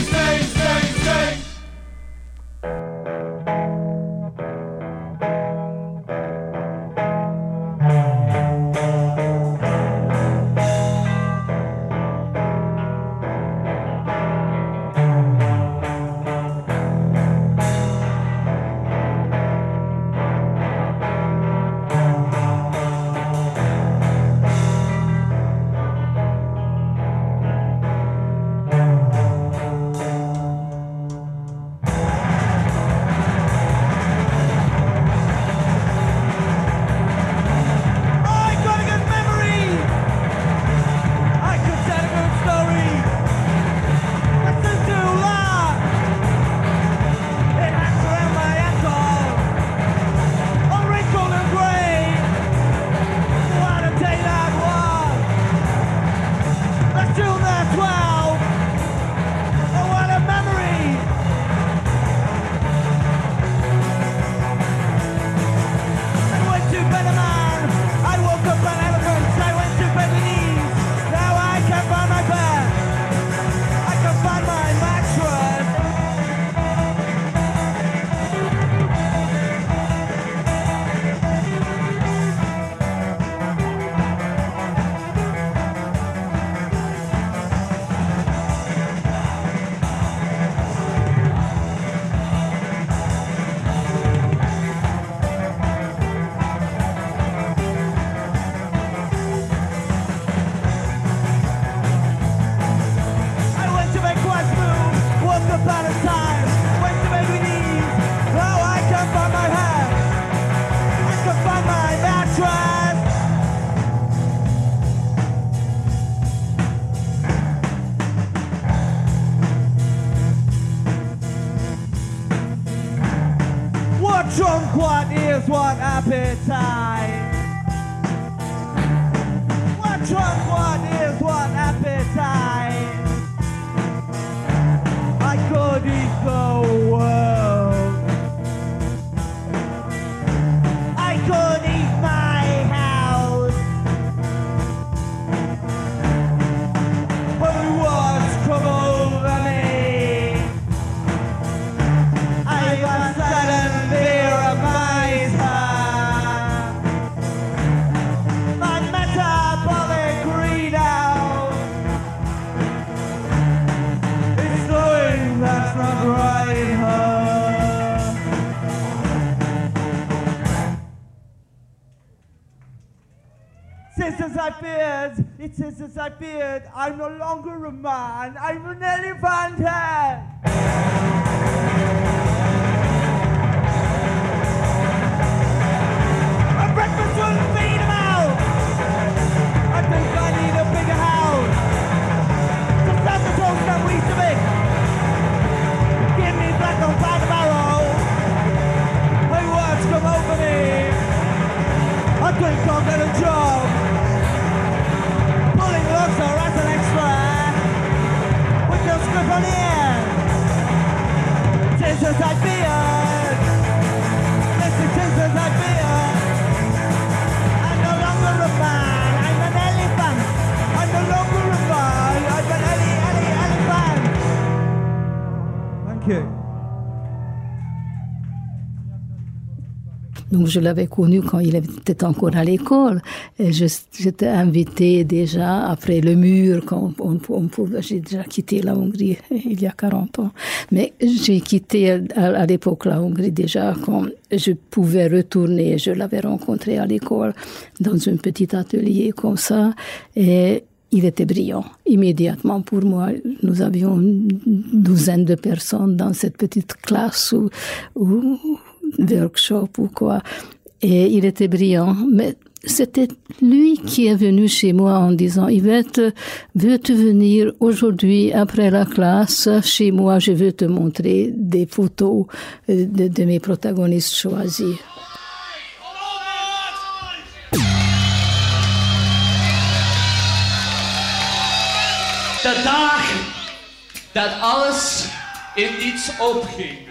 Drunk, what is what appetite? What drunk, what is what appetite? I could eat the world. I could eat my house. But what's come over me? I got sudden fear of my metabolic readout is knowing that's not right, Since as I feared, it's as I feared, I'm no longer a man, I'm an elephant head. Breakfast will feed him out. I think I need a bigger house. job. Pulling logs or as an extra. With no script on the end. Since as I feared. Since as I feared. I'm no longer a man. I'm an elephant. I'm no longer a man. I'm an elephant. Thank you. Donc je l'avais connu quand il était encore à l'école. Et j'étais invitée déjà après le mur, quand j'ai déjà quitté la Hongrie il y a 40 ans. Mais j'ai quitté à l'époque la Hongrie déjà quand je pouvais retourner. Je l'avais rencontré à l'école dans un petit atelier comme ça. Et il était brillant. Immédiatement pour moi, nous avions une douzaine de personnes dans cette petite classe où workshop ou quoi. Et il était brillant. Mais c'était lui qui est venu chez moi en disant, Yvette, veux-tu venir aujourd'hui après la classe chez moi, je veux te montrer des photos de mes protagonistes choisis. De dag dat alles in niets opging.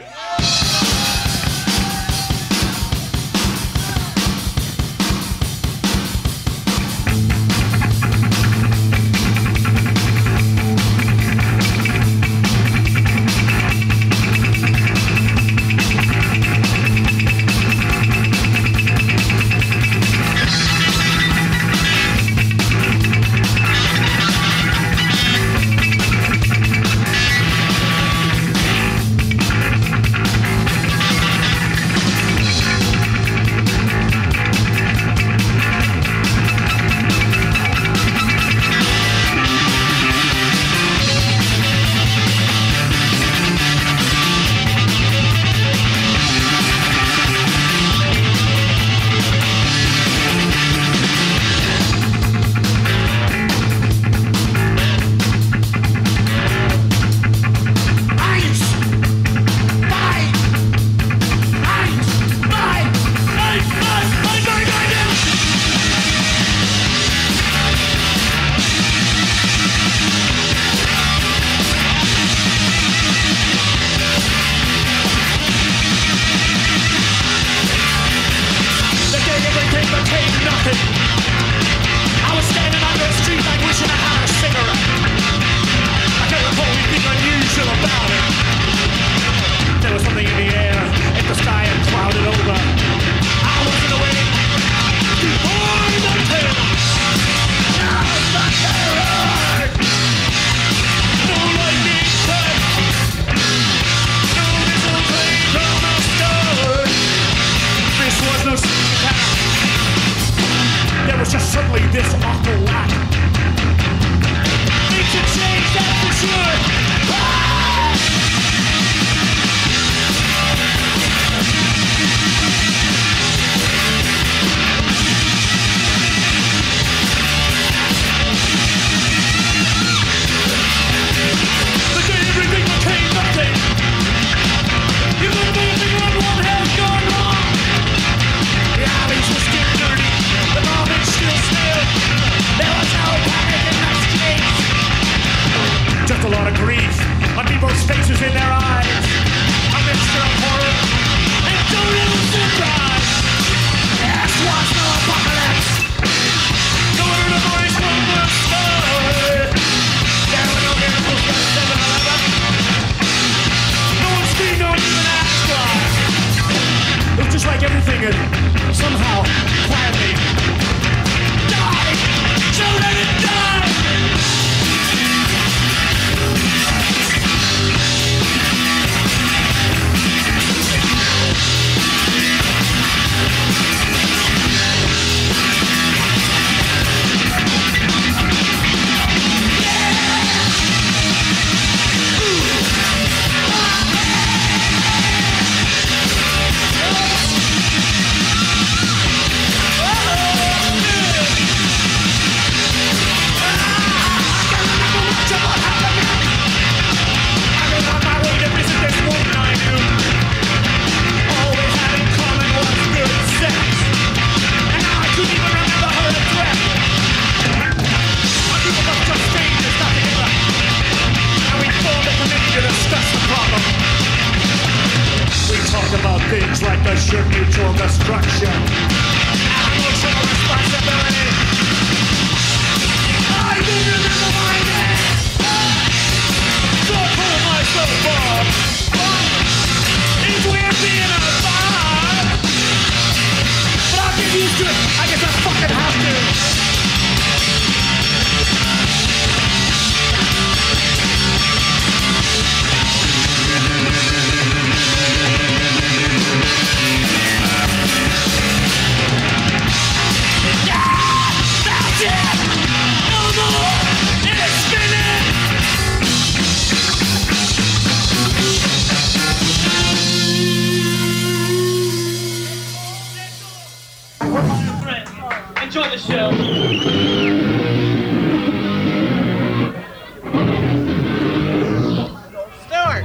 Stewart!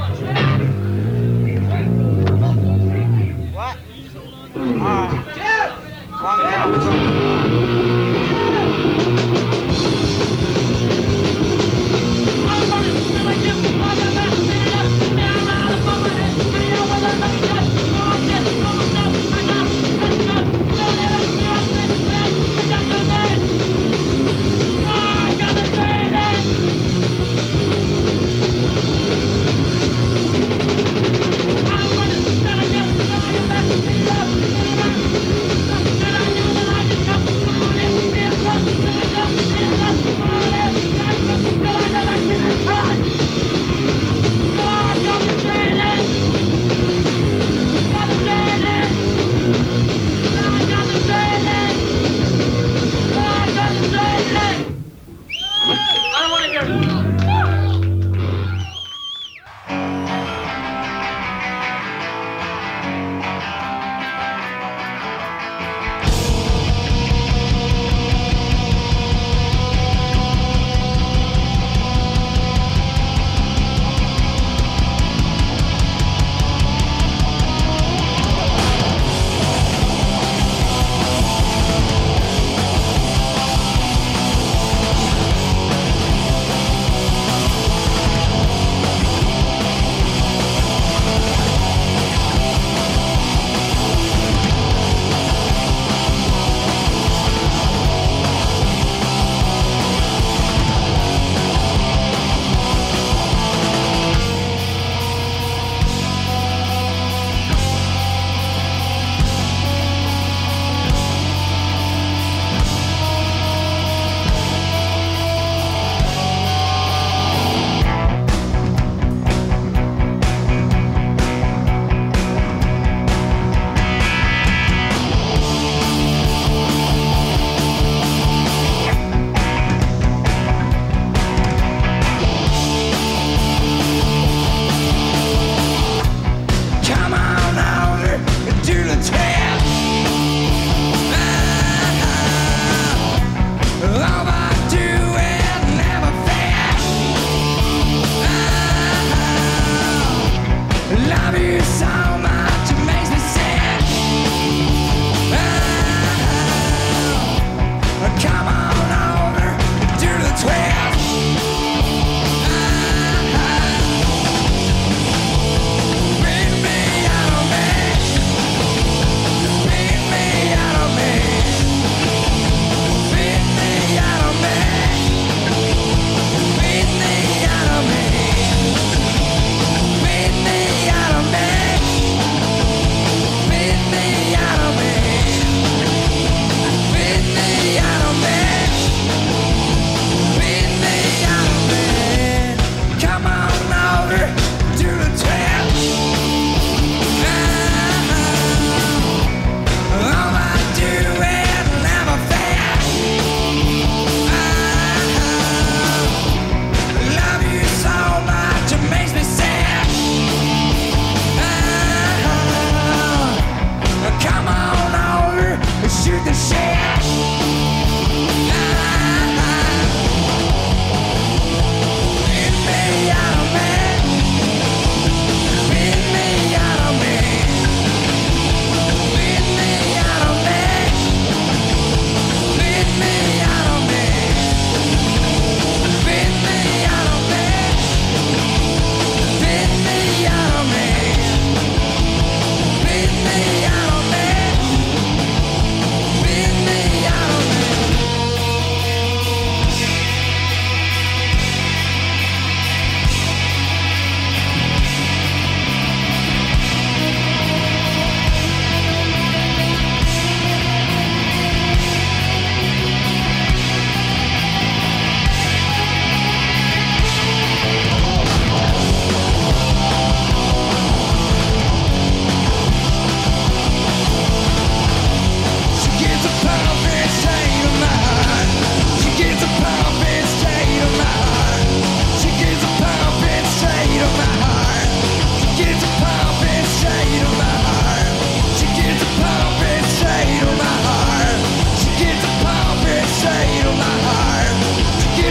What?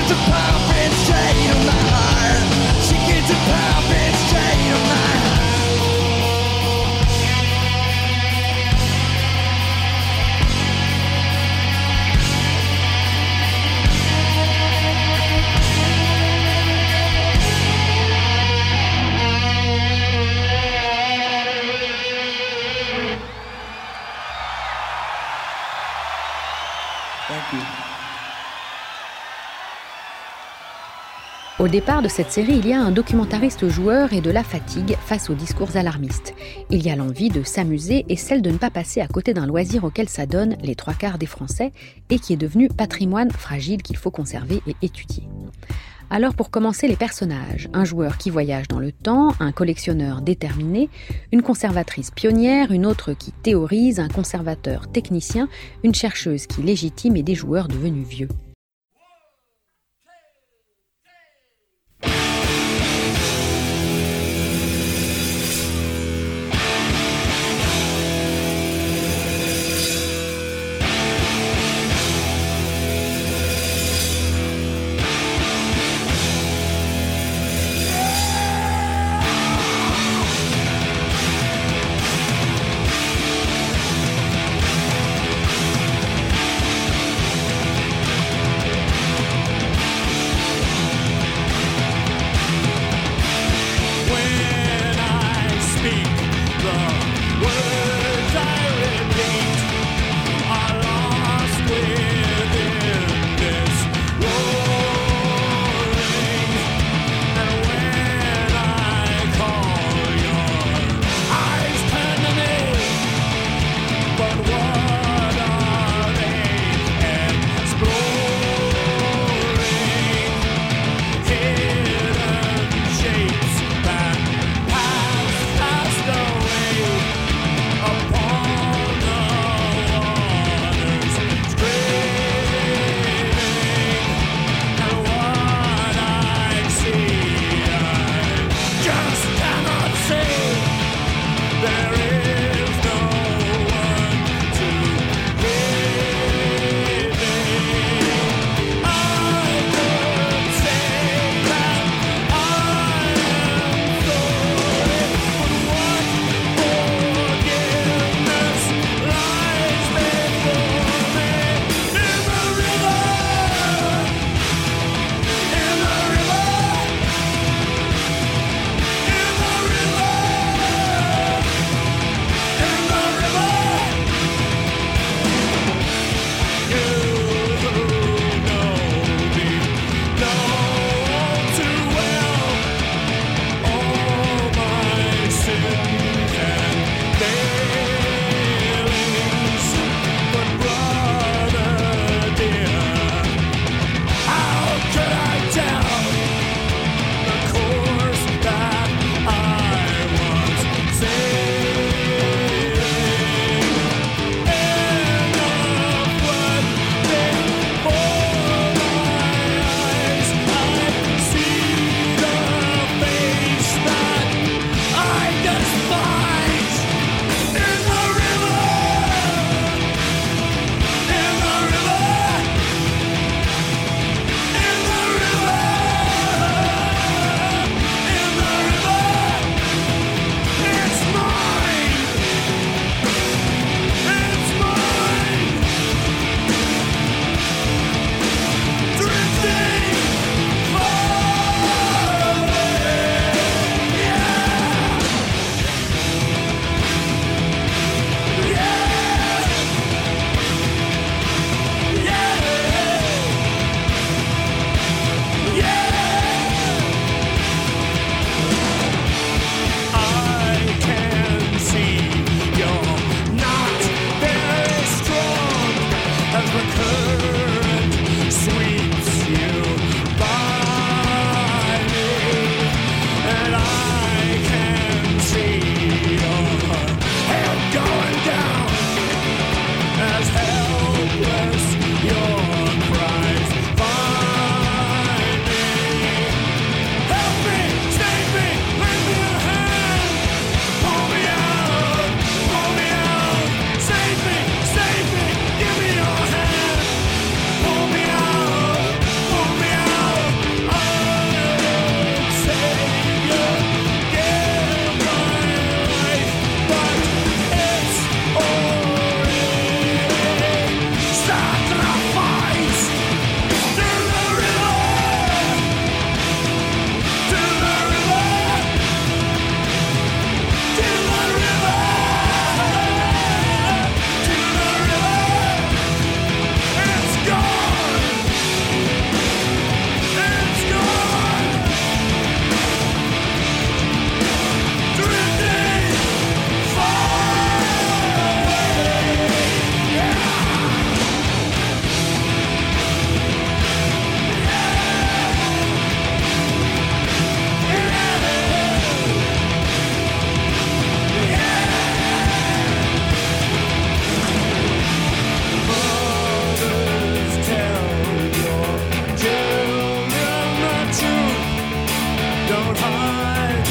keeps a pumping straight on my heart. She keeps a pumping straight on my heart. Au départ de cette série, il y a un documentariste joueur et de la fatigue face aux discours alarmistes. Il y a l'envie de s'amuser et celle de ne pas passer à côté d'un loisir auquel s'adonnent les 3/4 des Français et qui est devenu patrimoine fragile qu'il faut conserver et étudier. Alors pour commencer, les personnages, un joueur qui voyage dans le temps, un collectionneur déterminé, une conservatrice pionnière, une autre qui théorise, un conservateur technicien, une chercheuse qui légitime et des joueurs devenus vieux.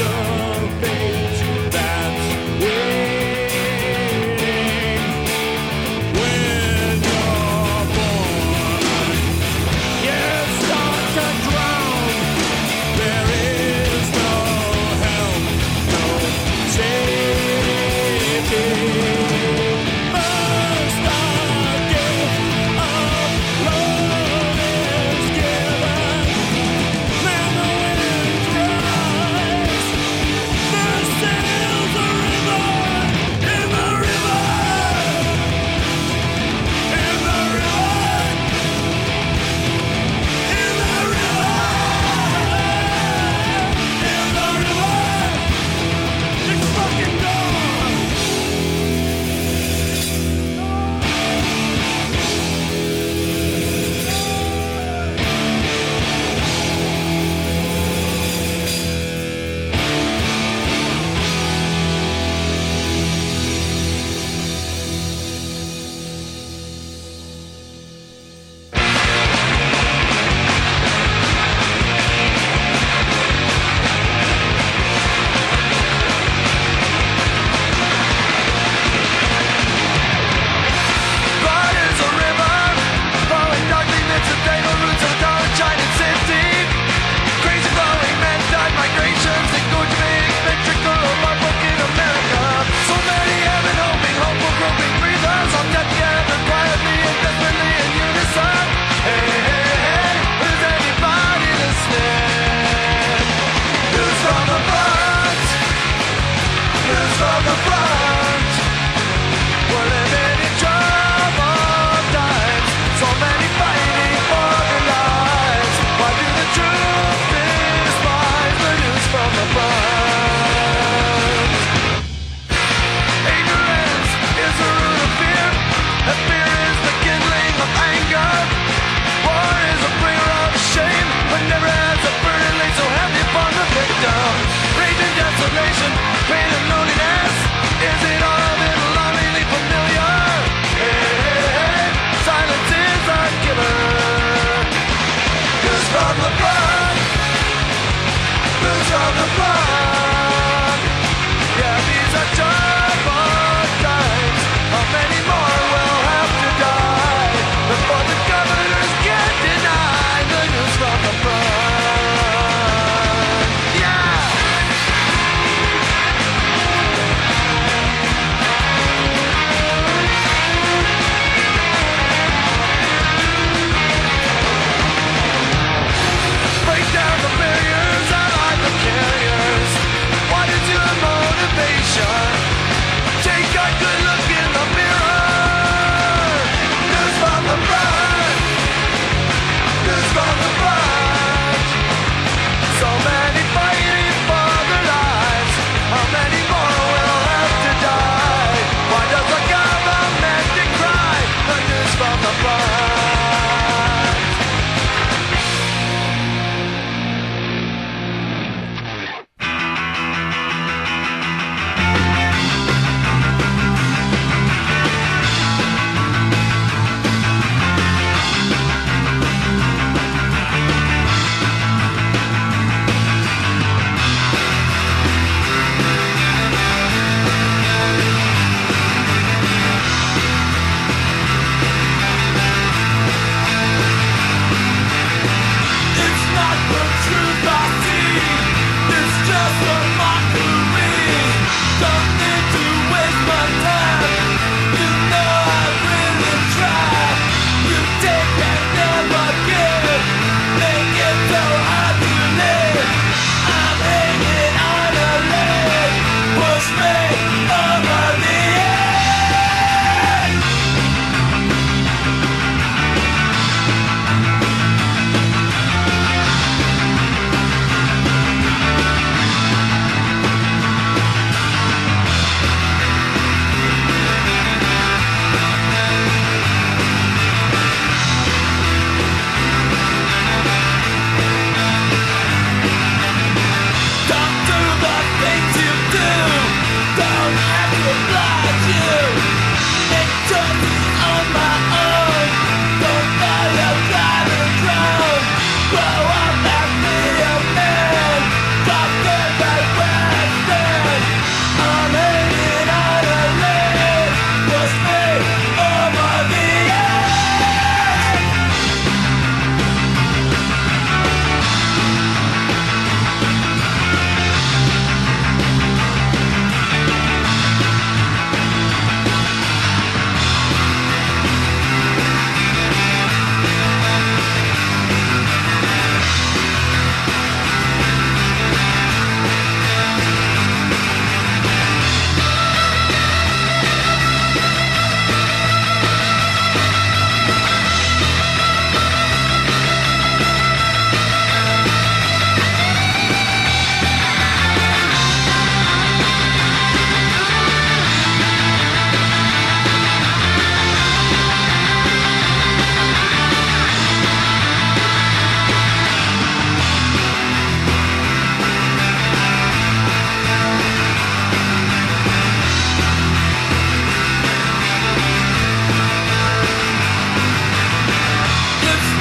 Break down the barriers, I like the carriers.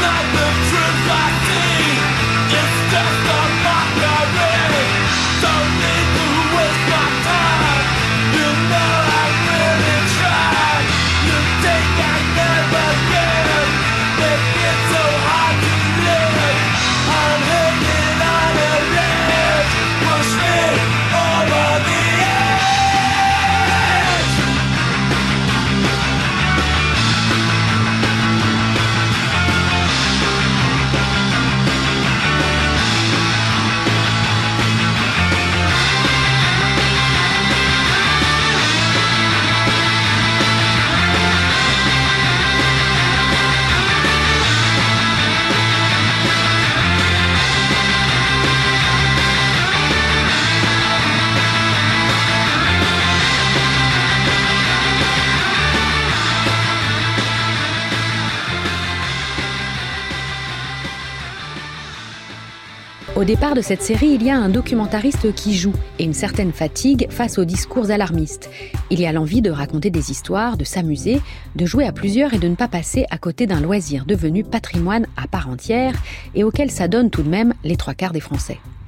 Au départ de cette série, il y a un documentariste qui joue et une certaine fatigue face aux discours alarmistes. Il y a l'envie de raconter des histoires, de s'amuser, de jouer à plusieurs et de ne pas passer à côté d'un loisir devenu patrimoine à part entière et auquel s'adonnent tout de même les 3/4 des Français.